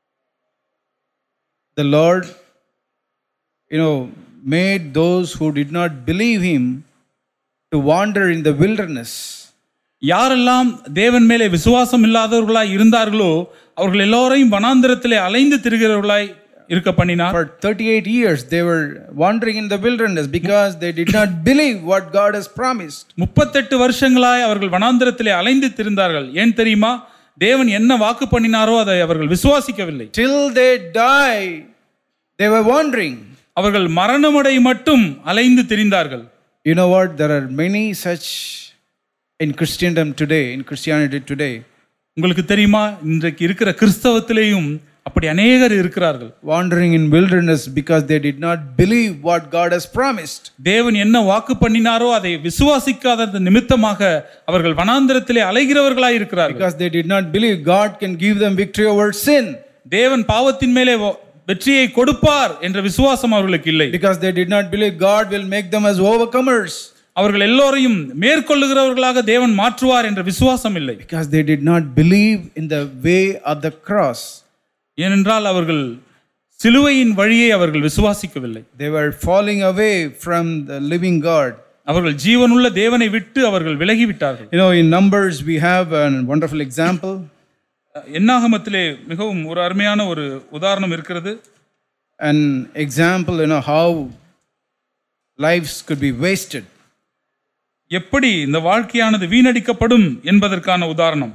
The Lord, you know, made those who did not believe him to wander in the wilderness. யாரெல்லாம் தேவன் மேலே விசுவாசம் இல்லாதவர்களாய் இருந்தார்களோ அவர்கள் எல்லோரையும் வனாந்திரத்திலே அலைந்து திரிகிறவர்களாய் இருக்க பண்ணினார். For thirty-eight years they were wandering in the wilderness because they did not believe what God has promised. முப்பத்தெட்டு வருஷங்களாய் அவர்கள் வனாந்திரத்திலே அலைந்து திரிந்தார்கள். ஏன் தெரியுமா? தேவன் என்ன வாக்கு பண்ணினாரோ அதை அவர்கள் விசுவாசிக்கவில்லை. Till they die they were wandering. அவர்கள் மரணமடை மட்டும் அலைந்து திரிந்தார்கள். You know what? There are many such in Christendom today, in Christianity today. உங்களுக்கு தெரியுமா, இன்றைக்கு இருக்கிற கிறிஸ்தவத்திலேயும் அப்படி அநேகர் இருக்கிறார்கள். Wandering in wilderness because they did not believe what God has promised. தேவன் என்ன வாக்கு பண்ணினாரோ அதை விசுவாசிக்காத நிமித்தமாக அவர்கள் வனாந்திரத்திலே அலைகிறவர்களாய் இருக்கிறார்கள். Because they did not believe God can give them victory over sin. தேவன் பாவத்தின் மேலே வெற்றியை கொடுப்பார் என்ற விசுவாசம் அவர்களுக்கு இல்லை. Because they did not believe God will make them as overcomers. அவர்கள் எல்லோரையும் மேற்கொள்ளுகிறவர்களாக தேவன் மாற்றுவார் என்ற விசுவாசம் இல்லை. Because they did not believe in the way of the cross. ஏனென்றால் அவர்கள் சிலுவையின் வழியை அவர்கள் விசுவாசிக்கவில்லை. They were falling away from the living God. அவர்கள் ஜீவனுள்ள தேவனை விட்டு அவர்கள் விலகிவிட்டார்கள். You know, in Numbers we have a wonderful example. என்னாகமத்திலே மிகவும் ஒரு அருமையான ஒரு உதாரணம் இருக்கிறது. An example, you know, how lives could be wasted. எப்படி இந்த வாழ்க்கையானது வீணடிக்கப்படும் என்பதற்கான உதாரணம்.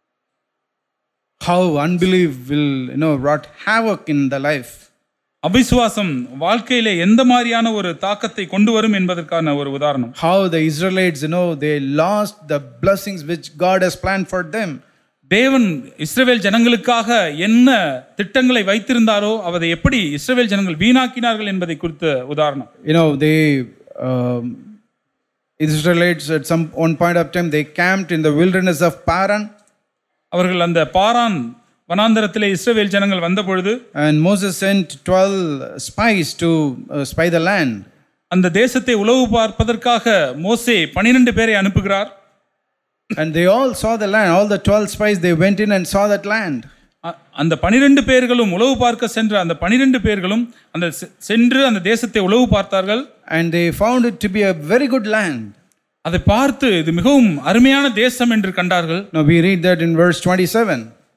How unbelief will, you know, wrought havoc in the life. அவிசுவாசம் வாழ்க்கையிலே எந்த மாதிரியான ஒரு தாக்கத்தை கொண்டு வரும் என்பதற்கான ஒரு உதாரணம். How the Israelites, you know, they lost the blessings which God has planned for them தேவன் இஸ்ரவேல் ஜனங்களுக்காக என்ன திட்டங்களை வைத்திருந்தாரோ அதை எப்படி இஸ்ரவேல் ஜனங்கள் வீணாக்கினார்கள் என்பதை குறித்த உதாரணம். You know, they um, Israelites at some one point of time they camped in the wilderness of Paran. அவர்கள் அந்த பாரான் வனாந்தரத்திலே இஸ்ரவேல் ஜனங்கள் வந்த பொழுது And Moses sent twelve spies to uh, spy the land. அந்த தேசத்தை உளவு பார்ப்பதற்காக மோசே பன்னிரண்டு பேரை அனுப்புகிறார். And they all saw the land. All the twelve spies, they went in and saw that land. அந்த பன்னிரண்டு பேர்களும் உளவு பார்க்க சென்ற அந்த பன்னிரண்டு பேர்களும் அந்த சென்று அந்த தேசத்தை உளவு பார்த்தார்கள். And they found it to be a very good land. அதை பார்த்து இது மிகவும் அருமையான தேசம் என்று கண்டார்கள். Now we read that in verse twenty-seven.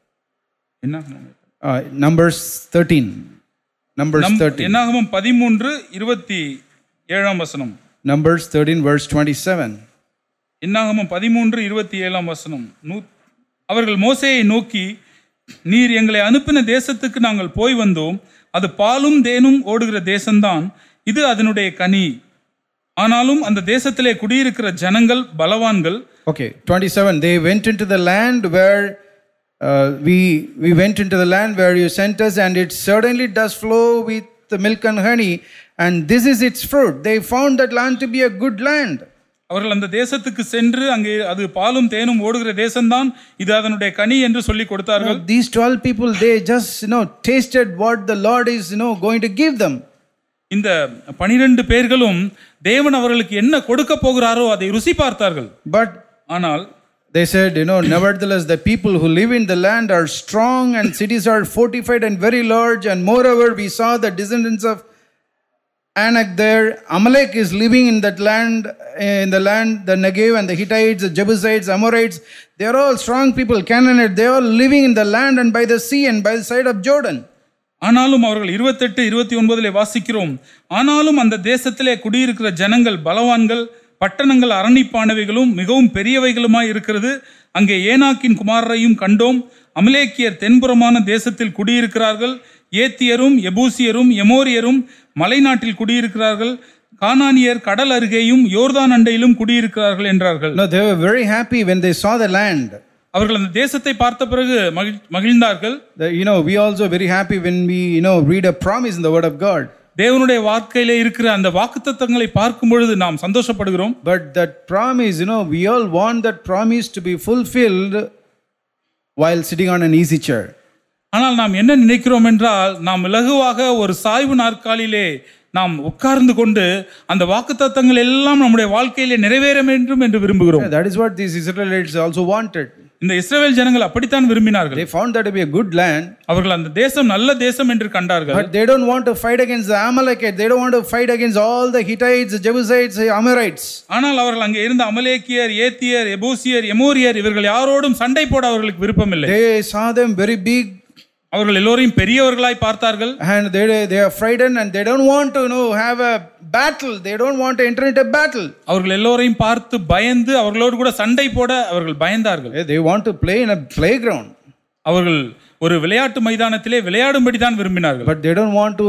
என்ன? Uh, Numbers thirteen. Numbers thirteen. என்னாகமம் பதிமூன்று இருபத்தி ஏழாம் வசனம். Numbers thirteen verse twenty-seven. என்னாகமம் பதிமூன்று இருபத்தி ஏழாம் வசனம். அவர்கள் மோசேயை நோக்கி, நீர் எங்களை அனுப்பின தேசத்துக்கு நாங்கள் போய் வந்தோம், அது பாலும் தேனும் ஓடுகிற தேசம்தான், இது அதனுடைய கனி. ஆனாலும் அந்த தேசத்திலே குடியிருக்கிற ஜனங்கள் பலவான்கள். Okay, twenty-seven. They went into the land where uh, we we went into the land where you sent us, and it certainly does flow with the milk and honey, and this is its fruit. They found that land to be a good land. அவர்கள் அந்த தேசத்துக்கு சென்று அங்கே அது பாலும் தேனும் ஓடுகிற தேசம்தான், இது அதனுடைய கனி என்று சொல்லி கொடுத்தார்கள். Now, these twelve people, they just, you know, tasted what the Lord is, you know, going to give them. இந்த பன்னிரண்டு பேர்களும் தேவன் அவர்களுக்கு என்ன கொடுக்க போகிறாரோ அதை ருசி பார்த்தார்கள். But ஆனால் they said, you know, nevertheless the people who live in the land are strong and cities are fortified and very large, and moreover we saw the descendants of Anak there. Amalek is living in that land, in the land, the Negev and the Hittites, the Jebusites, Amorites. They are all strong people. Canaanites, they are all living in the land and by the sea and by the side of Jordan. ஆனாலும் அவர்கள் இருபத்தெட்டு இருபத்தி ஒன்பதிலே வாசிக்கிறோம், ஆனாலும் அந்த தேசத்திலே குடியிருக்கிற ஜனங்கள் பலவான்கள், பட்டணங்கள் அரணிப்பானவைகளும் மிகவும் பெரியவைகளுமாய் இருக்கிறது. அங்கே ஏனாக்கின் குமாரரையும் கண்டோம். அமலேக்கியர் தென்புறமான தேசத்தில் குடியிருக்கிறார்கள். ஏத்தியரும் எபூசியரும் எமோரியரும் மலைநாட்டில் குடியிருக்கிறார்கள். கானானியர் கடல் அருகேயும் யோர்தான் அண்டையிலும் குடியிருக்கிறார்கள் என்றார்கள். No, they were very happy when they saw the land. அவர்கள் அந்த தேசத்தை பார்த்த பிறகு மகிழ்ந்தார்கள். You know, we also very happy when we, you know, read a promise in the word of God. தேவனுடைய வார்த்தையிலே இருக்கிற அந்த வாக்குத்தத்தங்களை பார்க்கும் பொழுது நாம் சந்தோஷப்படுகிறோம். But that promise, you know, we all want that promise to be fulfilled while sitting on an easy chair. ஆனால் நாம் என்ன நினைக்கிறோம் என்றால், நாம் இலகுவாக ஒரு சாய்வு நாற்காலியிலே நாம் உட்கார்ந்து கொண்டு அந்த வாக்குத்தத்தங்கள் எல்லாம் நம்முடைய வாழ்க்கையிலே நிறைவேற வேண்டும் என்று விரும்புகிறோம். That is what these Israelites also wanted. இந்த இஸ்ரவேல் ஜனங்கள் அப்படித்தான் விரும்பினார்கள். They found that to be a good land. அவர்கள் அந்த தேசம் நல்ல தேசம் என்று கண்டார்கள். But they don't want to fight against the Amalekites. They don't want to fight against all the Hittites, the Jebusites, the Amorites. ஆனால் அவர்கள் அங்கே இருந்த அமலேக்கியர், ஏத்தியர், எபூசியர், எமோரியர் இவர்கள் யாரோடும் சண்டை போட அவர்களுக்கு விருப்பமில்லை. They saw them very big. அவர்கள் எல்லோரையும் பெரியவர்களாய் பார்த்தார்கள். And they they are frightened and they don't want to, you know, have a battle. They don't want to enter into a battle. அவர்கள் எல்லோரையும் பார்த்து பயந்து அவர்களோடு கூட சண்டை போட அவர்கள் பயந்தார்கள். They want to play in a playground. அவர்கள் ஒரு விளையாட்டு மைதானத்திலே விளையாடும்படி தான் விரும்பினார்கள். But they don't want to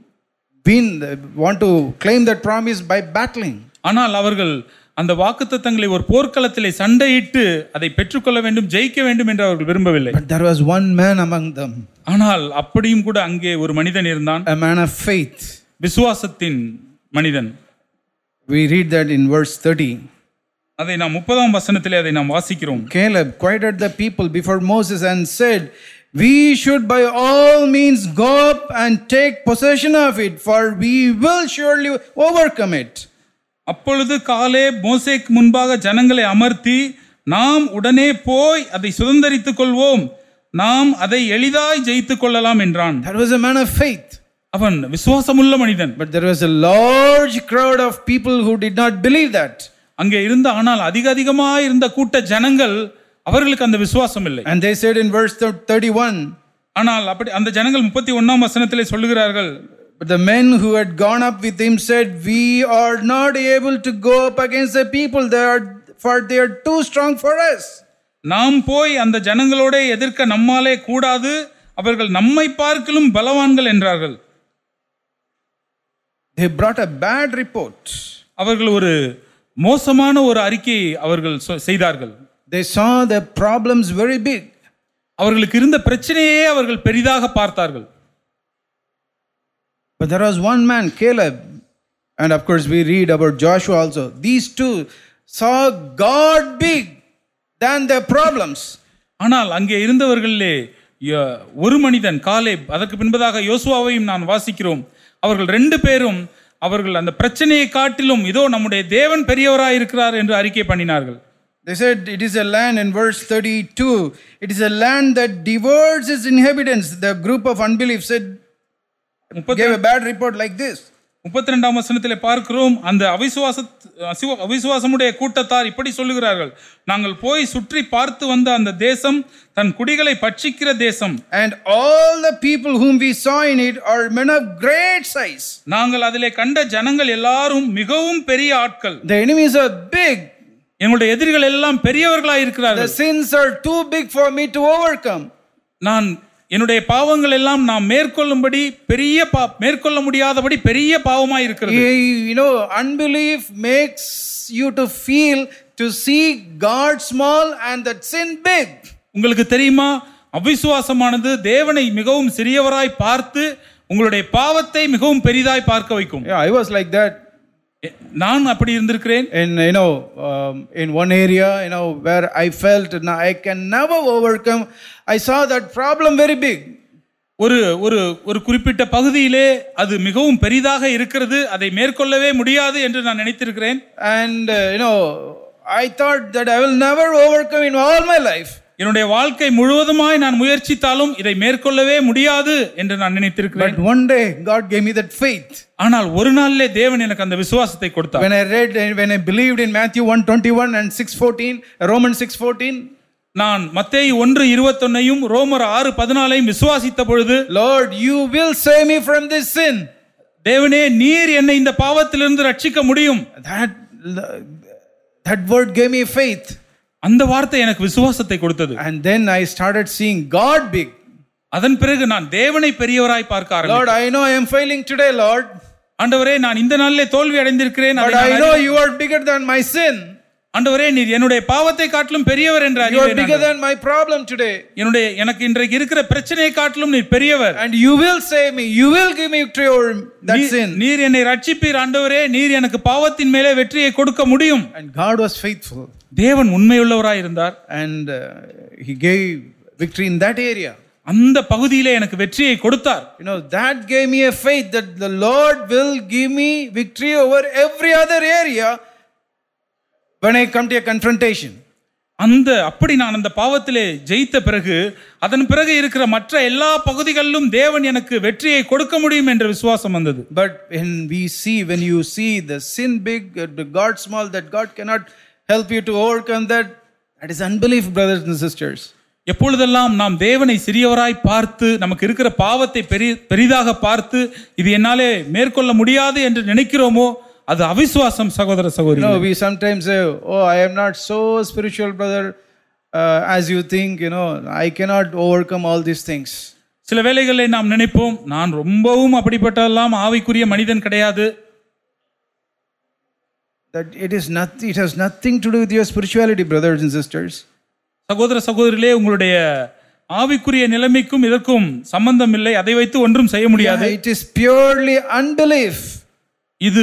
win, want to claim that promise by battling. ஆனால் அவர்கள் அந்த வாக்குத்தத்தங்களை ஒரு போர்க்களத்திலே சண்டையிட்டு அதை பெற்றுக்கொள்ள வேண்டும், ஜெயிக்க வேண்டும் என்று அவர்கள் விரும்பவில்லை. But there was one man among them. ஆனால் அப்படியும் கூட அங்கே ஒரு மனிதன் இருந்தான். A man of faith. விசுவாசத்தின் மனிதன். We read that in verse thirty. அதை நாம் முப்பதாம் வசனத்திலே அதை நாம் வாசிக்கிறோம். Caleb quieted the people before Moses and said, "We should by all means go up and take possession of it, for we will surely overcome it." அப்பொழுது காலேப் மோசேக்கு முன்பாக ஜனங்களை அமர்த்தி, நாம் உடனே போய் அதை சுதந்தரித்துக் கொள்வோம், நாம் அதை எளிதாய் ஜெயித்துக் கொள்ளலாம் என்றான். That was a man of faith. அவன் விசுவாசமுள்ள மனிதன். But there was a large crowd of people who did not believe that. அங்கே இருந்த ஆனால் அதிக அதிகமாக இருந்த கூட்ட ஜனங்கள் அவர்களுக்கு அந்த விசுவாசம் இல்லை. And they said in verse thirty-one. ஆனால் அப்படி அந்த ஜனங்கள் முப்பத்தி ஒன்னாம் வசனத்திலே சொல்லுகிறார்கள், but the men who had gone up with him said, "We are not able to go up against the people, they are for they are too strong for us." நாம் போய் அந்த ஜனங்களோட எதிர்க்க நம்மாலே கூடாது, அவர்கள் நம்மை பார்க்கிலும் பலவான்கள் என்றார்கள். They brought a bad report. அவர்கள் ஒரு மோசமான ஒரு அறிக்கையை அவர்கள் செய்தார்கள். They saw the problems very big. அவர்களுக்கு இருந்த பிரச்சனையே அவர்கள் பெரிதாக பார்த்தார்கள். But there was one man, Caleb, and of course we read about Joshua also. These two saw God big than their problems. ஆனால் அங்கே இருந்தவர்களே ஒரு மனிதன் காலேப், அதற்கு பின்பதாக யோசுவாவையும் நான் வாசிக்கிறோம். அவர்கள் ரெண்டு பேரும் அவர்கள் அந்த பிரச்சனையை காட்டிலும் இதோ நம்முடைய தேவன் பெரியவராய் இருக்கிறார் என்று அறிக்கை பண்ணினார்கள். They said it is a land, in verse thirty-two, it is a land that devours its inhabitants. The group of unbelief said, gave a bad report like this. முப்பத்தி ரெண்டாம் வசனத்திலே பார்க்கிறோம், அந்த அவிசுவாச அவிசுவாசமுடைய கூட்டத்தார் இப்படி சொல்லுகிறார்கள், நாங்கள் போய் சுற்றி பார்த்து வந்த அந்த தேசம் தன் குடிகளை பட்சிக்கிற தேசம். And all the people whom we saw in it are men of great size. நாங்கள் அதிலே கண்ட ஜனங்கள் எல்லாரும் மிகவும் பெரிய ஆட்கள். The enemies are big. எங்களுடைய எதிரிகள் எல்லாம் பெரியவர்களாய் இருக்கிறார்கள். The sins are too big for me to overcome. நான் என்னுடைய பாவங்கள் எல்லாம் நாம் மேற்கொள்ளும்படி பெரிய மேற்கொள்ள முடியாதபடி பெரிய பாவமாய் இருக்கிறது. You know, unbelief makes you to feel to see God small and that sin big. உங்களுக்கு தெரியுமா, அவிசுவாசமானது தேவனை மிகவும் சிறியவராய் பார்த்து உங்களுடைய பாவத்தை மிகவும் பெரிதாய் பார்க்க வைக்கும். Yeah, I was like that. நான் அப்படி இருந்திருக்கிறேன். In you know um, in one area, you know, where I felt now I can never overcome, I saw that problem very big. ஒரு ஒரு ஒரு குறிப்பிட்ட பகுதியிலே அது மிகவும் பெரிதாக இருக்கிறது, அதை மேற்கொள்ளவே முடியாது என்று நான் நினைத்திருக்கிறேன். And uh, you know, I thought that I will never overcome in all my life. என்னுடைய வாழ்க்கை முழுவதுமாய் நான் முயற்சித்தாலும் இதை மேற்கொள்ளவே முடியாது என்று நான் நினைத்திருக்கிறேன். But one day God gave me that faith. ஆனால் ஒரு நாளிலே தேவன் எனக்கு அந்த விசுவாசத்தை கொடுத்தார். When I read, when I believed in Matthew one twenty-one and six fourteen, Romans six fourteen, நான் மத்தேயு ஒன்று இருபத்தொன்னையும் ரோமர் ஆறு பதினாலையும் விசுவாசித்த பொழுது, Lord, you will save me from this sin. தேவனே, நீர் என்னை இந்த பாவத்திலிருந்து ரட்சிக்க முடியும். That that word gave me faith. அந்த வார்த்தை எனக்கு விசுவாசத்தை கொடுத்தது. And then I started seeing God big. அதன் பிறகு நான் தேவனை பெரியவராய் பார்க்க ஆரம்பித்தேன். Lord, I know I am failing today, Lord. ஆண்டவரே, நான் இந்த நாளிலே தோல்வி அடைந்திருக்கிறேன். But I know you are bigger than my sin. ஆண்டவரே, நீர் என்னுடைய பாவத்தை காட்டிலும் பெரியவர் என்று அறிவேன். You are bigger than my problem today. என்னுடைய எனக்கு இன்றைக்கு இருக்கிற பிரச்சனையை காட்டிலும் நீர் பெரியவர். And you will save me. You will give me victory over that sin. நீர் என்னை ரட்சிப்பீர் ஆண்டவரே. நீர் எனக்கு பாவத்தின் மேலே வெற்றியை கொடுக்க முடியும். And God was faithful. தேவன் உண்மையுள்ளவராய் இருந்தார். And uh, he gave victory in that area. அந்த பகுதியிலே எனக்கு வெற்றியை கொடுத்தார். You know, that gave me a faith that the Lord will give me victory over every other area when I come to a confrontation. அந்த அப்படி நான் அந்த பாவத்திலே ஜெயித்த பிறகு அதன் பிறகு இருக்கிற மற்ற எல்லா பகுதிகளிலும் தேவன் எனக்கு வெற்றியை கொடுக்க முடியும் என்ற விசுவாசம் வந்தது. But when we see, when you see the sin big, the God small, that God cannot help you to overcome that, that is unbelief, brothers and sisters. எப்பொழுதெல்லாம் நாம் தேவனை சிறியவராய் பார்த்து நமக்கு இருக்கிற பாவத்தை பெரிய பெரிதாக பார்த்து இது என்னாலே மேற்கொள்ள முடியாது என்று நினைக்கிறோமோ அது அவிசுவாசம், சகோதர சகோதரி. You know, we sometimes say, oh, I am not so spiritual, brother, uh, as you think, you know, I cannot overcome all these things. சில வேளைகளில் நாம் நினைப்போம், நான் ரொம்பவும் அப்படிப்பட்டெல்லாம் ஆவிக்குரிய மனிதன் கிடையாது. That it is not, it has nothing to do with your spirituality, brothers and sisters. சகோதர சகோதரிகளே, உங்களுடைய ஆவிக்குரிய நிலைமைக்கும் இதற்கும் சம்பந்தம் இல்லை. அதை வைத்து ஒன்றும் செய்ய முடியாது. Yeah, it is purely unbelief. இது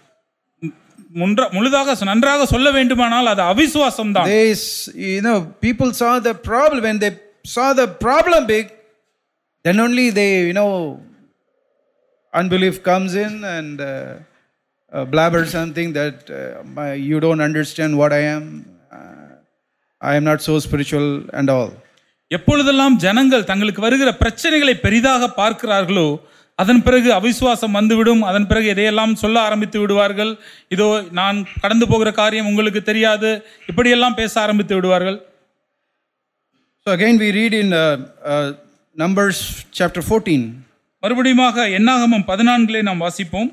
முழுதாக நன்றாக சொல்ல வேண்டுமானால் அது அவிசுவாசம் தான். This, you know, people saw the problem. When they saw the problem big, then only they, you know, unbelief comes in and uh, uh, blabber something that uh, my, you don't understand what I am. Uh, I am not so spiritual and all. எப்பொழுதெல்லாம் ஜனங்கள் தங்களுக்கு வருகிற பிரச்சனைகளை பெரிதாக பார்க்கிறார்களோ அதன் பிறகு அவிசுவாசம் வந்துவிடும். அதன் பிறகு எதையெல்லாம் சொல்ல ஆரம்பித்து விடுவார்கள். இதோ நான் கடந்து போகிற காரியம் உங்களுக்கு தெரியாது, இப்படியெல்லாம் பேச ஆரம்பித்து விடுவார்கள். So again we read in uh, uh, Numbers chapter fourteen. மறுபடியுமாக என்னாகமம் பதினான்கிலே நாம் வாசிப்போம்.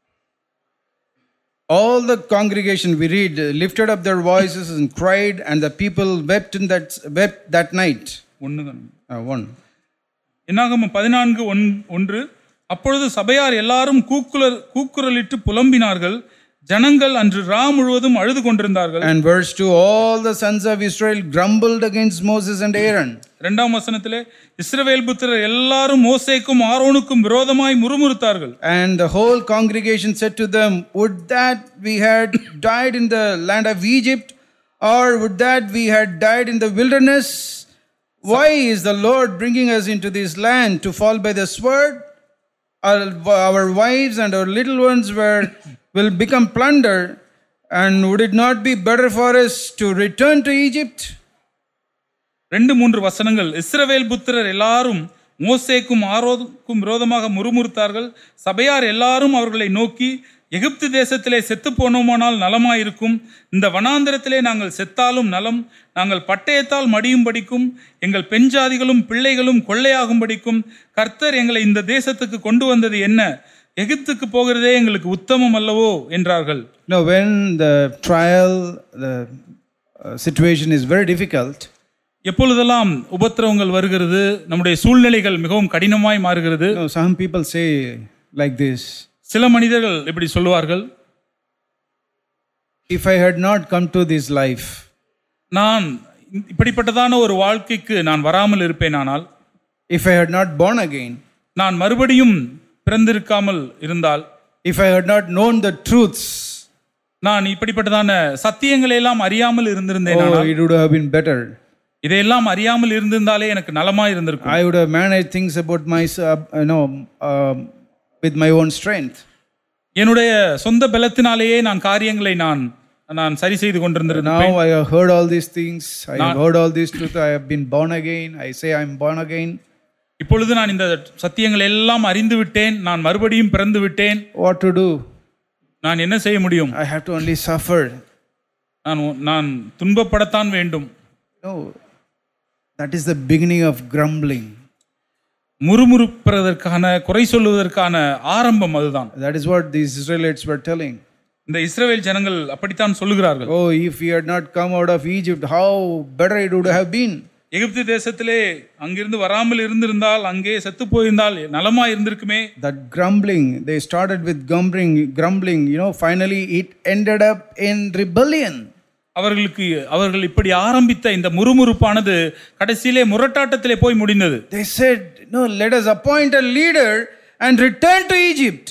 All the congregation, we read, lifted up their voices and cried, and the people wept in that wept that night. ஒன்றுதான் uh, one. என்னாகமம் பதினான்கு ஒன்று. அப்பொழுது சபையார் எல்லாரும் கூக்குரல் கூக்குரலிட்டு புலம்பினார்கள். ஜனங்கள் அன்று ரா முழுவதும் அழுது கொண்டிருந்தார்கள். And verse two, all the sons of Israel grumbled against Moses and Aaron. இரண்டாம் வசனத்திலே இஸ்ரவேல் புத்திரர் எல்லாரும் மோசேக்கும் ஆரோனுக்கும் விரோதமாய் முறுமுறுத்தார்கள். And the whole congregation said to them, would that we had died in the land of Egypt, or would that we had died in the wilderness? Why is the Lord bringing us into this land to fall by the sword? Our, our wives and our little ones were will become plunder, and would it not be better for us to return to Egypt? ரெண்டு மூன்று வசனங்கள் இஸ்ரவேல் புத்திரர் எல்லாரும் மோசேக்கும் ஆரோனுக்கும் விரோதமாக முறுமுறுத்தார்கள். சபையார் எல்லாரும் அவர்களை நோக்கி, எகிப்து தேசத்திலே செத்து போனோமானால் நலமாயிருக்கும், இந்த வனாந்திரத்திலே நாங்கள் செத்தாலும் நலம், நாங்கள் பட்டயத்தால் மடியும்படிக்கும் எங்கள் பெண்ஜாதிகளும் பிள்ளைகளும் கொள்ளையாகும்படிக்கும் கர்த்தர் எங்களை இந்த தேசத்துக்கு கொண்டு வந்தது என்ன? எகிப்துக்கு போகிறதே எங்களுக்கு உத்தமம் அல்லவோ என்றார்கள். Now when the trial, the uh, situation is very difficult, எப்பொழுதெல்லாம் உபத்திரவங்கள் வருகிறது, நம்முடைய சூழ்நிலைகள் மிகவும் கடினமாய் மாறுகிறது. no, some people say like this, சில மனிதர்கள் இப்படி சொல்லுவார்கள், if I had not come to this life, நான் இப்படிப்பட்டதான ஒரு வாழ்க்கைக்கு நான் வராமல் இருப்பேனானால், if I had not born again, நான் மறுபடியும் பிறந்திருக்காமல் இருந்தால், if I had not known the truths, நான் இப்படிப்பட்டதான சத்தியங்களை எல்லாம் அறியாமல் இருந்திருந்தேன், oh, it would have been better. இதையெல்லாம் அறியாமல் இருந்திருந்தாலே எனக்கு நலமா இருந்திருக்கும். I would have managed things about myself, you know, uh, with my own strength. என்னுடைய சொந்த பலத்தினாலேயே நான் காரியங்களை நான் நான் சரி செய்து கொண்டிருந்திருந்தேன். Now I have heard all these things. I have heard all these truths. I have been born again. I say I am born again. இப்பொழுது நான் இந்த சத்தியங்களை எல்லாம் அறிந்து விட்டேன், நான் மறுபடியும் பிறந்து விட்டேன். What to do? நான் என்ன செய்ய முடியும்? I have to only suffer. நான் நான் துன்பப்படத்தான் வேண்டும். No, that is the beginning of grumbling. முறுமுறுப்பதற்கான, குறை சொல்வதற்கான ஆரம்பம் அதுதான். That is what these Israelites were telling. இந்த இஸ்ரவேல் ஜனங்கள் அப்படித்தான் சொல்லுகிறார்கள். Oh, if we had not come out of Egypt, how better it would have been. எகிப்து தேசத்திலே அங்கிருந்து வராமல் இருந்திருந்தால், அங்கே செத்து போயிருந்தால் நலமா இருந்திருக்குமே. That grumbling, they started with grumbling, grumbling, you know, finally it ended up in rebellion. அவர்களுக்கு அவர்கள் இப்படி ஆரம்பித்த இந்த முறுமுறுப்பானது கடைசியிலே முரட்டாட்டத்திலே போய் முடிந்தது. They said, no, let us appoint a leader and return to Egypt.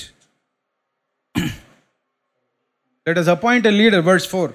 Let us appoint a leader, verse four.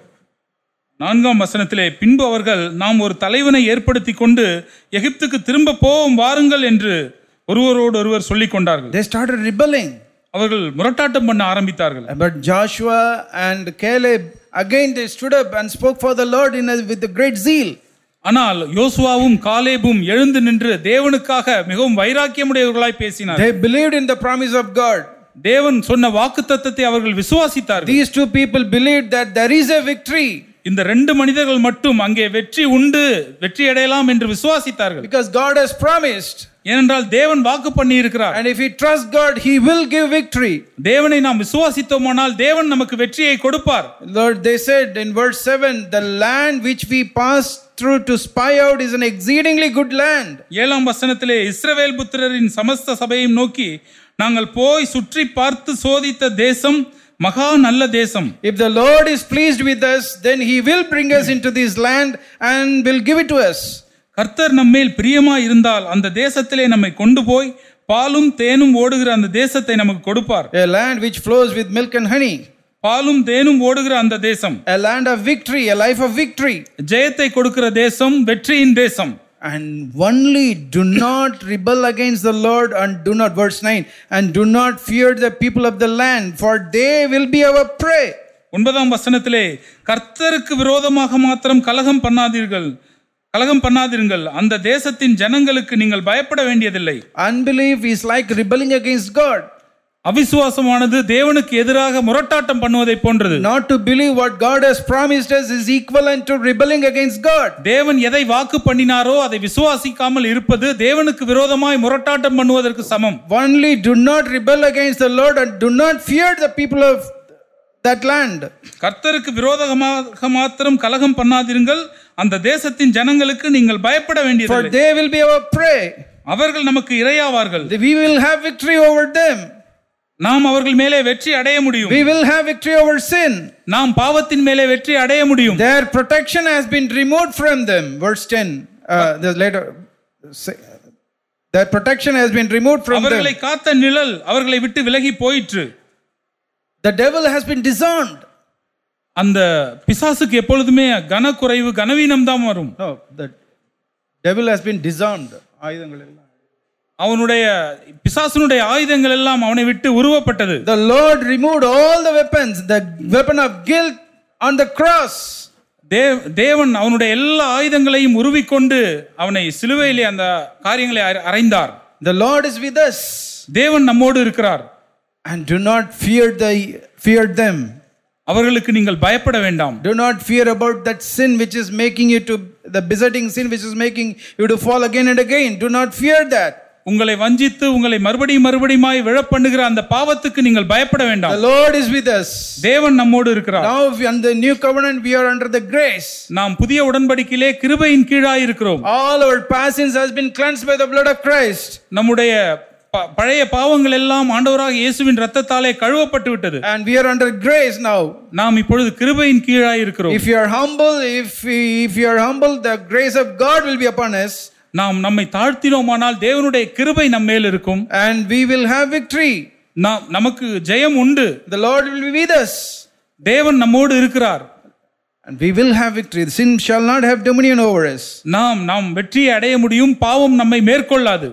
நான்காம் வசனத்திலே, பின்பு அவர்கள் நாம் ஒரு தலைவனை ஏற்படுத்தி கொண்டு எகிப்துக்கு திரும்ப போவோம் வாருங்கள் என்று ஒருவரோடு ஒருவர் சொல்லிக் கொண்டார்கள். They started rebelling. அவர்கள் முரட்டாட்டம் பண்ண ஆரம்பித்தார்கள். But Joshua and Caleb again they stood up and spoke for the Lord in a, with a great zeal. ஆனால் யோசுவாவும் காலேபும் எழுந்து நின்று தேவனுக்காக மிகவும் வைராக்கியமுடையவர்களாய் பேசினார்கள். They believed in the promise of God. தேவன் சொன்ன வாக்குத்தத்தத்தை அவர்கள் விசுவாசித்தார்கள். These two people believed that there is a victory. இந்த ரெண்டு மனிதர்கள் மட்டும் அங்கே வெற்றி உண்டு, வெற்றி அடையலாம் என்று விசுவாசித்தார்கள். Because God has promised. ஏனென்றால் தேவன் வாக்கு பண்ணி இருக்கிறார். And if we trust God, He will give victory. தேவனை நாம் விசுவாசித்தோமானால் தேவன் நமக்கு வெற்றியை கொடுப்பார். Lord, they said in verse seven, the land which we passed through to spy out is an exceedingly good land. ஏழாம் வசனத்திலே இஸ்ரவேல் புத்திரரின் சமஸ்த சபையை நோக்கி, நாங்கள் போய் சுற்றி பார்த்து சோதித்த தேசம் மகா நல்ல தேசம். If the Lord is pleased with us, then He will bring us into this land and will give it to us. கர்த்தர் நம்மேல் பிரியமாய் இருந்தால் அந்த தேசத்திலே நம்மை கொண்டு போய் பாலும் தேனும் ஓடுகிற அந்த தேசத்தை நமக்கு கொடுப்பார். A land which flows with milk and honey. பாலும் தேனும் ஓடுகிற அந்த தேசம். A land of victory, a life of victory. ஜெயத்தை கொடுக்கிற தேசம், வெற்றியின் தேசம். And only do not rebel against the Lord, and do not, verse nine, and do not fear the people of the land, for they will be our prey. ஒன்பதாம் வசனத்திலே, கர்த்தருக்கு விரோதமாக மாத்திரம் கலகம் பண்ணாதீர்கள், கலகம் பண்ணாதீர்கள், அந்த தேசத்தின் ஜனங்களுக்கு நீங்கள் பயப்பட வேண்டியதில்லை. Unbelief is like rebelling against God. அவிசுவாசமானது தேவனுக்கு எதிராக முரட்டாட்டம் பண்ணுவதை போன்றது. Not to believe what God has promised us is equivalent to rebelling against God. தேவன் எதை வாக்கு பண்ணினாரோ அதை விசுவாசிக்காமல் இருப்பது தேவனுக்கு விரோதமாய் முரட்டாட்டம் பண்ணுவதற்கு சமம். Only do not rebel against the Lord and do not fear the people of that land. கர்த்தருக்கு விரோதமாக மாத்திரம் கலகம் பண்ணாதீர்கள், அந்த தேசத்தின் ஜனங்களுக்கு நீங்கள் பயப்பட வேண்டியதில்லை. For they will be our prey. அவர்கள் நமக்கு இரையாவார்கள். We will have victory over them. நாம் அவர்கள் மேலே வெற்றி அடைய முடியும். We will have victory over sin. நாம் பாவத்தின் மேலே வெற்றி அடைய முடியும். Their protection has been removed from them. Verse ten. Uh, the later say, their protection has been removed from them. அவர்களை காத்த நிழல் அவர்களை விட்டு விலகி போயிற்று. The devil has been disarmed. அந்த பிசாசுக்கு எப்பொழுதுமே கனக்குறைவு கனவீனம் தான் வரும். No, the devil has been disarmed. ஆயுதங்கள் எல்லாம் அவனுடைய பிசாசுனுடைய ஆயுதங்கள் எல்லாம் அவனை விட்டு உருவப்பட்டது. The Lord removed all the weapons, the weapon of guilt on the cross. தேவன் அவனுடைய எல்லா ஆயுதங்களையும் உருவிக்கொண்டு அவனை சிலுவையிலே அந்த காரியங்களை அறைந்தார். The Lord is with us. தேவன் நம்மோடு இருக்கிறார். And do not fear the fear them. அவர்களுக்கு நீங்கள் பயப்பட வேண்டாம். Do not fear about that sin which is making you to the besetting sin which is making you to fall again and again. Do not fear that. உங்களை வஞ்சித்து உங்களை மறுபடியும் மறுபடியுமாய் விழப்பண்ணுகிற அந்த பாவத்துக்கு நீங்கள் பயப்பட வேண்டாம். The Lord is with us. தேவன் நம்மோடு இருக்கிறார். Now in the new covenant we are under the grace. நாம் புதிய உடன்படிக்கையிலே கிருபையின் கீழாய் இருக்கிறோம். All our past sins has been cleansed by the blood of Christ. நம்முடைய பழைய பாவங்கள் எல்லாம் ஆண்டவராகிய இயேசுவின் இரத்தத்தாலே கழுவப்பட்டு விட்டது. And we are under grace now. நாம் இப்பொழுது கிருபையின் கீழாய் இருக்கிறோம். If you are humble, if if you are humble, the grace of God will be upon us. நாம் நம்மை தாழ்த்தினோமானால் தேவனுடைய கிருபை நம்மேல் இருக்கும். And we will have victory. நாம் நமக்கு ஜெயம் உண்டு. The Lord will be with us. தேவன் நம்மோடு இருக்கிறார். And we will have victory. Sin shall not have dominion over us. நாம் நாம் வெற்றியை அடைய முடியும். பாவம் நம்மை மேற்கொள்ளாது.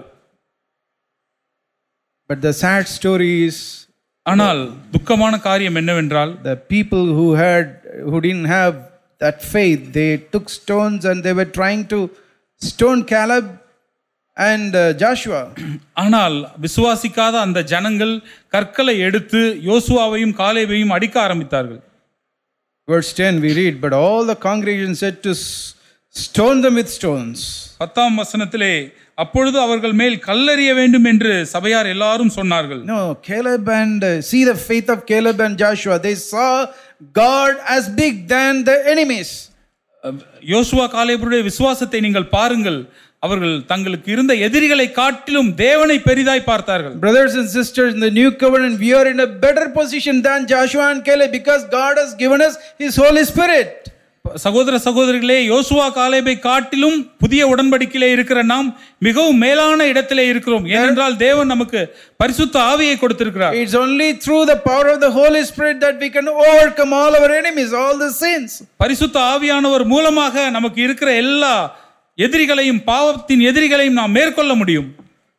But the sad story is, ஆனால் துக்கமான காரியம் என்னவென்றால், the people who had who didn't have that faith, they took stones and they were trying to stone Caleb and uh, Joshua. ஆனால் விசுவாசிக்காத அந்த ஜனங்கள் கற்களை எடுத்து யோசுவாவையும் காலேபையும் அடிக்க ஆரம்பித்தார்கள். Verse ten we read, but all the congregation said to stone them with stones. பத்தாம் வசனத்திலே அப்பொழுது அவர்கள் மேல் கல்லெறிய வேண்டும் என்று சபையார் எல்லாரும் சொன்னார்கள். No, Caleb and uh, see the faith of Caleb and Joshua. They saw God as big than the enemies. யோசுவா காலேபுடைய விசுவாசத்தை நீங்கள் பாருங்கள். அவர்கள் தங்களுக்கு இருந்த எதிரிகளை காட்டிலும் தேவனை பெரிதாய் பார்த்தார்கள். Brothers and sisters, in the new covenant we are in a better position than Joshua and Caleb because God has given us his Holy Spirit. சகோதர சகோதரிகளே, யோசுவா காலேபை காட்டிலும் புதிய உடன்படிக்கையிலே இருக்கிற நாம் மிகவும் மேலான இடத்திலே இருக்கிறோம். ஏனென்றால் தேவன் நமக்கு பரிசுத்த ஆவியை கொடுத்திருக்கிறார். It's only through the power of the Holy Spirit that we can overcome all our enemies, all the sins. பரிசுத்த ஆவியானவர் மூலமாக நமக்கு இருக்கிற எல்லா எதிரிகளையும் பாவத்தின் எதிரிகளையும் நாம் மேற்கொள்ள முடியும்.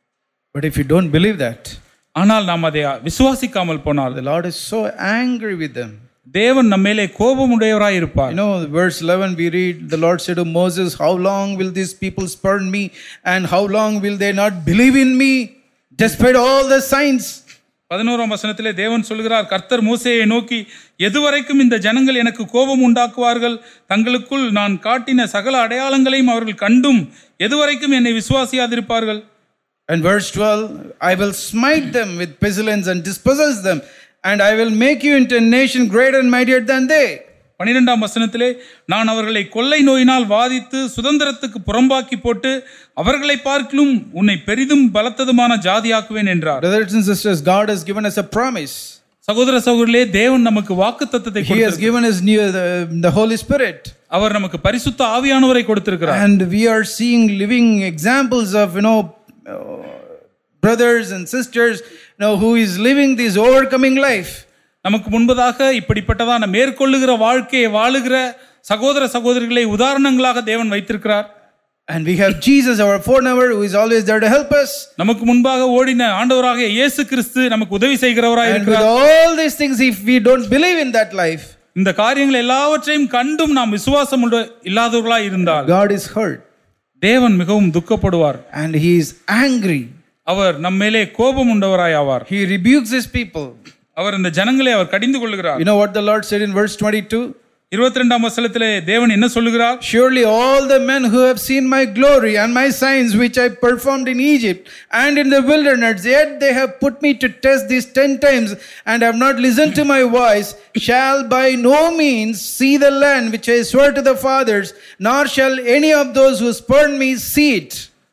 But if you don't believe that, ஆனால் நாம் அதை விசுவாசிக்காமல் போனால், the Lord is so angry with them. தேவன் நம்மேலே கோபமுடையவராய் இருப்பார். You know, verse eleven we read, the Lord said to Moses, how long will these people spurn me and how long will they not believe in me despite all the signs? பதினோராம் வசனத்திலே தேவன் சொல்கிறார், கர்த்தர் மோசேயை நோக்கி, எதுவரைக்கும் இந்த ஜனங்கள் எனக்கு கோபம் உண்டாக்குவார்கள்? தங்களுக்குள் நான் காட்டின சகல அடையாளங்களையும் அவர்கள் கண்டும் எதுவரைக்கும் என்னை விசுவாசியாதிருப்பார்கள்? And verse twelve, I will smite them with pestilence and dispossess them, and I will make you into a nation greater and mightier than they. பன்னிரெண்டாம் வசனத்திலே, நான் அவர்களை கொள்ளை நோயினால் வாதித்து சுதந்திரத்துக்கு புறம்பாக்கி போட்டு அவர்களை பார்க்கிலும் உன்னை பெரிதும் பலத்ததுமான ஜாதியாக்குவேன் என்றார். Brothers and sisters, God has given us a promise. சகோதர சகோதரிகளே, தேவன் நமக்கு வாக்குத்தத்தத்தை He has given us new, the, the Holy Spirit. அவர் நமக்கு பரிசுத்த ஆவியானவரை கொடுத்திருக்கிறார். And we are seeing living examples of, you know, uh, brothers and sisters, you know, who is living this overcoming life. நமக்கு முன்பதாக இப்படிப்பட்டதான மேற்கொள்ளுகிற வாழ்க்கையை வாழுகிற சகோதர சகோதரிகளை உதாரணங்களாக தேவன் வைத்திருக்கிறார். And we have Jesus, our foreknower, who is always there to help us. நமக்கு முன்பாக ஓடின ஆண்டவராகிய இயேசு கிறிஸ்து நமக்கு உதவி செய்கிறவராய் இருக்கிறார். And with all these things, if we don't believe in that life, இந்த காரியங்கள் எல்லாவற்றையும் கண்டும் நாம் விசுவாசம் இல்லாதவர்களாய் இருந்தால், God is hurt. தேவன் மிகவும் துக்கப்படுவார். And he is angry. அவர் நம்மேலே கோபம் உண்டவராய் ஆவார். He rebukes his people. அவர் இந்த ஜனங்களை அவர் கடிந்து கொள்கிறார். You know what the Lord said in verse twenty-two? இருபத்தி இரண்டாம் வசனத்திலே தேவன் என்ன சொல்லுகிறார்? Surely all the men who have seen my glory and my signs which I performed in Egypt and in the wilderness, yet they have put me to test these ten times and have not listened to my voice, shall by no means see the land which I swore to the fathers, nor shall any of those who spurn me see it.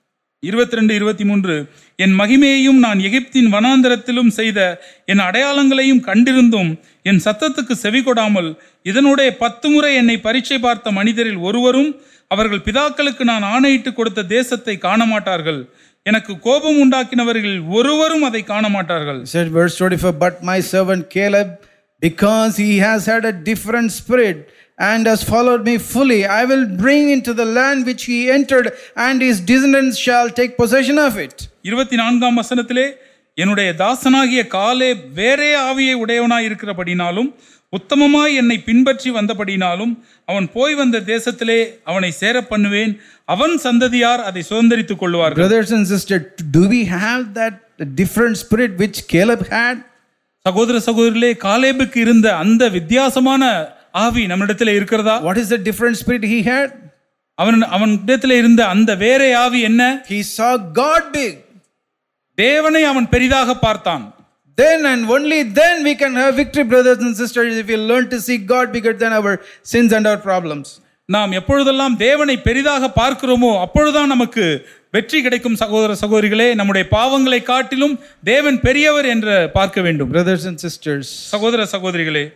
இருபத்தி ரெண்டு இருபத்தி மூன்று என் மகிமையையும் நான் எகிப்தின் வனாந்தரத்திலும் செய்த என் அடையாளங்களையும் கண்டிருந்தும் என் சத்தத்துக்கு செவி கொடாமல் இதனுடைய பத்து முறை என்னை பரீட்சை பார்த்த மனிதரில் ஒருவரும் அவர்கள் பிதாக்களுக்கு நான் ஆணையிட்டு கொடுத்த தேசத்தை காண மாட்டார்கள். எனக்கு கோபம் உண்டாக்கினவர்கள் ஒருவரும் அதை காண மாட்டார்கள். Said verse twenty-four, but my servant Caleb, because he has had a different spirit and has followed me fully, I will bring into the land which he entered, and his descendants shall take possession of it. இருபத்தி நான்காம் வசனத்திலே என்னுடைய தாசனாகிய காலே வேறே ஆவியை உடையவனாய் இருக்கிறபடினாலும் உத்தமமாய் என்னை பின்பற்றி வந்தபடினாலும் அவன் போய் வந்த தேசத்திலே அவனை சேர பண்ணுவேன், அவன் சந்ததியார் அதை சுதந்தரித்துக் கொள்வார்கள். Brothers and sisters, do we have that different spirit which Caleb had? சகோதர சகோதரிகளே, காலேபுக்கு இருந்த அந்த வித்தியாசமான ஆவி நம்மிடத்தில் இருக்கிறதா? What is the different spirit he had? அவன் அவனிடத்தில் இருந்த அந்த வேறே ஆவி என்ன? He saw God big. தேவனை அவன் பெரிதாக பார்த்தான். Then and only then we can have victory, brothers and sisters, if we learn to see God bigger than our sins and our problems. நாம் எப்பொழுதெல்லாம் தேவனை பெரிதாக பார்க்கிறோமோ அப்பொழுதுதான் நமக்கு வெற்றி கிடைக்கும். சகோதர சகோதரிகளே, நம்முடைய பாவங்களை காட்டிலும் தேவன் பெரியவர் என்று பார்க்க வேண்டும். Brothers and sisters, சகோதர சகோதரிகளே,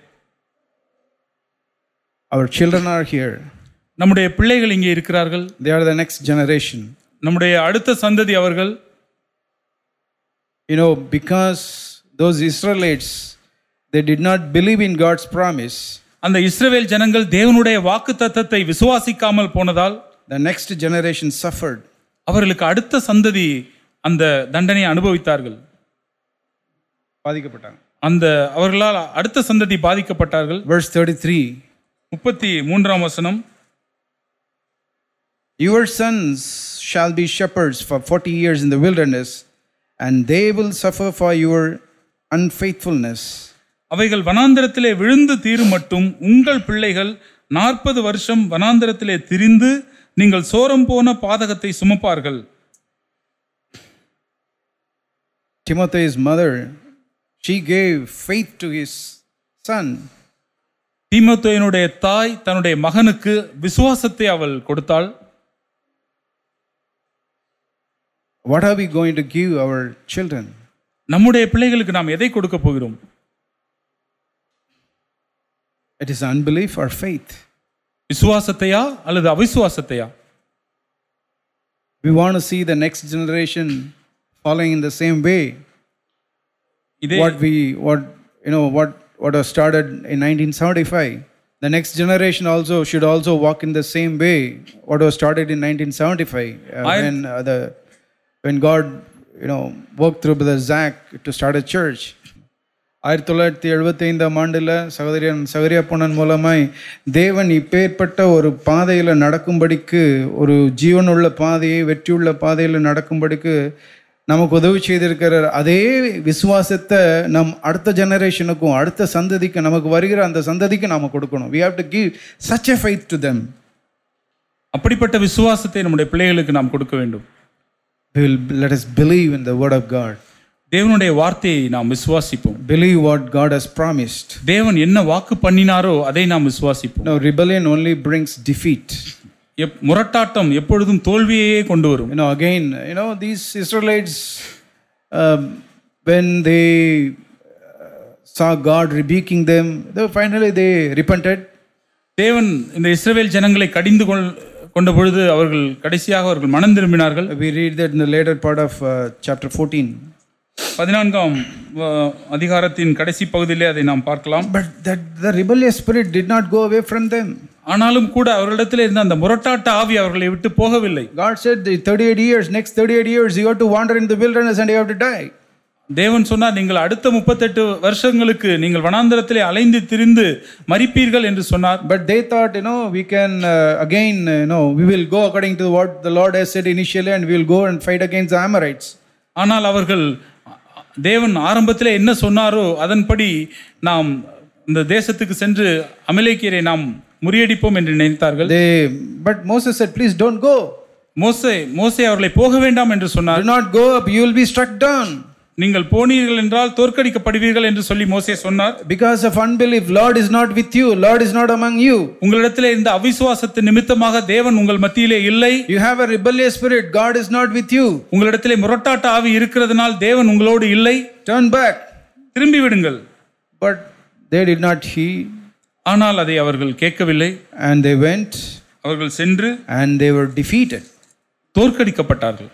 our children are here. நம்முடைய பிள்ளைகள் இங்கே இருக்கிறார்கள். They are the next generation. நம்முடைய அடுத்த சந்ததி அவர்கள். You know, because those Israelites, they did not believe in God's promise. அந்த இஸ்ரவேல் ஜனங்கள் தேவனுடைய வாக்குத்தத்தத்தை விசுவாசிக்காமல் போனதால் the next generation suffered. அவர்களுக்கு அடுத்த சந்ததி அந்த தண்டனையை அனுபவித்தார்கள், பாதிக்கப்பட்டாங்க. அந்த அவர்களால் அடுத்த சந்ததி பாதிக்கப்பட்டார்கள். Verse thirty-three, முப்பத்தி மூன்றாம் வசனம், your sons shall be shepherds for forty years in the wilderness, and they will suffer for your unfaithfulness. அவைகள் வனாந்தரத்திலே விழுந்து தீரும் மட்டும் உங்கள் பிள்ளைகள் நாற்பது வருஷம் வனாந்தரத்திலே திரிந்து நீங்கள் சோரம் போன பாதகத்தை சுமப்பார்கள். Timothy's mother, she gave faith to his son. தீமோத்தேயுனுடைய தாய் தன்னுடைய மகனுக்கு விசுவாசத்தை அவள் கொடுத்தாள். What are we going to give our children? நம்முடைய பிள்ளைகளுக்கு நாம் எதை கொடுக்க போகிறோம்? It is unbelief or faith. விசுவாசத்தையா அல்லது அவிசுவாசத்தையா? We want to see the next generation following in the same way. இதே What we what you know what what was started in nineteen seventy-five, the next generation also should also walk in the same way what was started in nineteen seventy-five, uh, I, when uh, the when God you know worked through Brother Zach to start a church. ஆயிரத்தி தொள்ளாயிரத்தி எழுபத்தி ஐந்தாம் ஆண்டில் சகோதரியன் சகரியப்பனன் மூலமாய் தேவன் இப்பேற்பட்ட ஒரு பாதையில் நடக்கும்படிக்கு, ஒரு ஜீவனுள்ள பாதையை வெற்றியுள்ள பாதையில் நடக்கும்படிக்கு நமக்கு உதவி செய்திருக்கிற அதே விசுவாசத்தை நம் அடுத்த ஜெனரேஷனுக்கும் அடுத்த சந்ததிக்கு, நமக்கு வருகிற அந்த சந்ததிக்கு நாம் கொடுக்கணும். We have to give such a faith to them. அப்படிப்பட்ட விசுவாசத்தை நம்முடைய பிள்ளைகளுக்கு நாம் கொடுக்க வேண்டும். We will, let us believe in the word of God. தேவனுடைய வார்த்தையை நாம் விசுவாசிப்போம். Believe what God has promised. தேவன் என்ன வாக்கு பண்ணினாரோ அதை நாம் விசுவாசிப்போம். No, rebellion only brings defeat. முரட்டாட்டம் எப்பொழுதும் தோல்வியையே கொண்டு வரும். You know, again, you know, these Israelites, um, when they uh, saw God rebuking them, they finally they repented. தேவன் இந்த இஸ்ரவேல் ஜனங்களை கடிந்து கொண்ட பொழுது அவர்கள் கடைசியாக அவர்கள் மனம் திரும்பினார்கள். We read that in the later part of uh, chapter fourteen. பதினான்காம் அதிகாரத்தின் கடைசி பகுதியிலே அதை நாம் பார்க்கலாம். But that the rebellious spirit did not go away from them. ஆனாலும் கூட அவர்களிடத்தில் இருந்த அந்த முரட்டாட்ட ஆவி அவர்களை விட்டு போகவில்லை. God said the thirty-eight years, next thirty-eight years you have to wander in the wilderness and you have to die. தேவன் சொன்னார், நீங்கள் அடுத்த முப்பத்தெட்டு வருஷங்களுக்கு நீங்கள் வனாந்தரத்திலே அலைந்து திரிந்து மரிப்பீர்கள் என்று சொன்னார். But they thought, you know, we can uh, again, uh, you know, we will go according to what the Lord has said initially, and we will go and fight against the Amorites. ஆனால் அவர்கள் தேவன் ஆரம்பத்திலே என்ன சொன்னாரோ அதன்படி நாம் இந்த தேசத்துக்கு சென்று அமலேக்கியரை நாம் முறியடிப்போம் என்று நினைத்தார்கள். They, but Moses said, please don't go. மோசே மோசே அவர்களை போக வேண்டாம் என்று சொன்னார். Do not go up, you will be struck down. நீங்கள் போனீர்கள் என்றால் தோற்கடிக்கப்படுவீர்கள் என்று சொல்லி மோசே சொன்னார். Because of unbelief, Lord is not with you, Lord is not among you. உங்களிடத்திலே இந்த அவிசுவாசத்தின் நிமித்தமாக தேவன் உங்கள் மத்தியிலே இல்லை. You have a rebellious spirit, God is not with you. உங்களிடத்திலே முரட்டாட்ட ஆவி இருக்கிறதுனால் தேவன் உங்களோடு இல்லை. Turn back. திரும்பி விடுங்கள். But they did not heed. ஆனால் அதை அவர்கள் கேட்கவில்லை. And they went. அவர்கள் சென்று and they were defeated. தோற்கடிக்கப்பட்டார்கள்.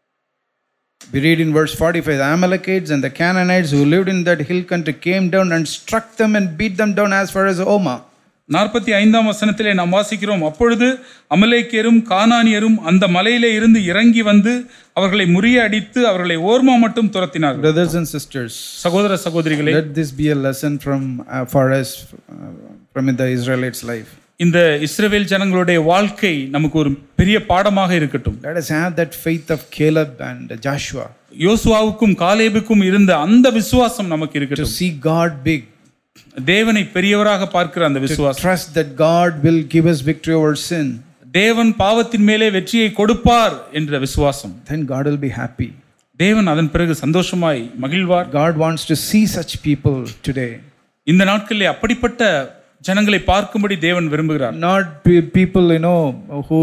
We read in verse forty-five, the Amalekites and the Canaanites who lived in that hill country came down and struck them and beat them down as far as Oma. நாற்பத்தி ஐந்தாம் வசனத்திலே நாம் வாசிக்கிறோம், அப்பொழுது அமலேக்கியரும் கானானியரும் அந்த மலையிலே இருந்து இறங்கி வந்து அவர்களை முறியடித்து அவர்களை ஓர்மா மட்டும் துரத்தினார்கள். Brothers and sisters, சகோதர சகோதரிகளே, let this be a lesson from uh, for us uh, from the Israelites' life. இந்த இஸ்ரவேல் ஜனங்களுடைய வாழ்க்கை நமக்கு ஒரு பெரிய பாடமாக இருக்கட்டும். Let us have that faith of Caleb and Joshua. யோசுவாவுக்கும் காலேபுக்கும் இருந்த அந்த விசுவாசம் நமக்கு இருக்கட்டும். To see God big. தேவனை பெரியவராக பார்க்கிற அந்த விசுவாசம். To trust that God will give us victory over sin. தேவன் பாவத்தின் மேலே வெற்றியை கொடுப்பார் என்ற விசுவாசம். Then God will be happy. தேவன் அதன் பிறகு சந்தோஷமாய் மகிழ்வார். God wants to see such people today. இந்த நாட்களிலே அப்படிப்பட்ட ஜனங்களை பார்க்கும்படி தேவன் விரும்புகிறார். Not people, you know, who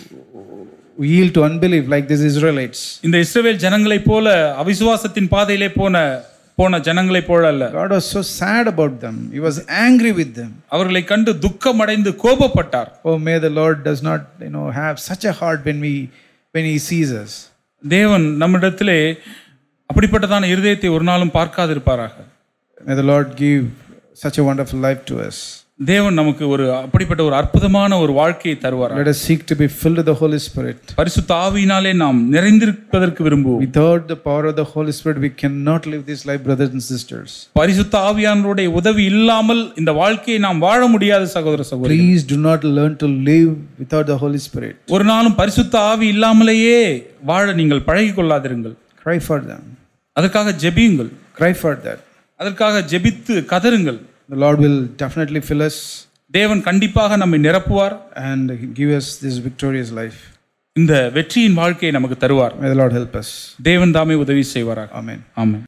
yield to unbelief like these Israelites. இந்த இஸ்ரவேல் ஜனங்களை போல அவிசுவாசத்தின் பாதையிலே போன போன ஜனங்களை போல அல்ல. God was so sad about them. He was angry with them. அவர்களை கண்டு துக்கமடைந்து கோபப்பட்டார். Oh, may the Lord does not, you know, have such a heart when we when he sees us. தேவன் நம்மிடத்திலே அப்படிப்பட்டதான இருதயத்தை ஒரு நாளும் பார்க்காதிருப்பாராக. May the Lord give such a wonderful life to us. தேவன் நமக்கு ஒரு அப்படிப்பட்ட ஒரு அற்புதமான ஒரு வாழ்க்கையை தருவார். Let us seek to be filled with the Holy Spirit. பரிசுத்த ஆவியினாலே நாம் நிறைந்திருப்பதற்கு விரும்புவோம். Without the power of the Holy Spirit we cannot live this life, brothers and sisters. பரிசுத்த ஆவியானவருடைய உதவி இல்லாமல் இந்த வாழ்க்கையை நாம் வாழ முடியாது சகோதர சகோதரிகளே. Please do not learn to live without the Holy Spirit. ஒரு நாளும் பரிசுத்த ஆவி இல்லாமலேயே வாழ நீங்கள் பழகிக் கொள்ளாதிருங்கள். Cry for them. அதற்காக ஜெபியுங்கள். Cry for that. அதற்காக ஜெபித்து கதறுங்கள். The Lord will definitely fill us. தேவன் கண்டிப்பாக நம்மை நிரப்புவார் and give us this victorious life. இந்த வெற்றியின் வாழ்க்கையை நமக்கு தருவார். May the Lord help us. தேவன் தாமே உதவி செய்வாராக. Amen. ஆமென்.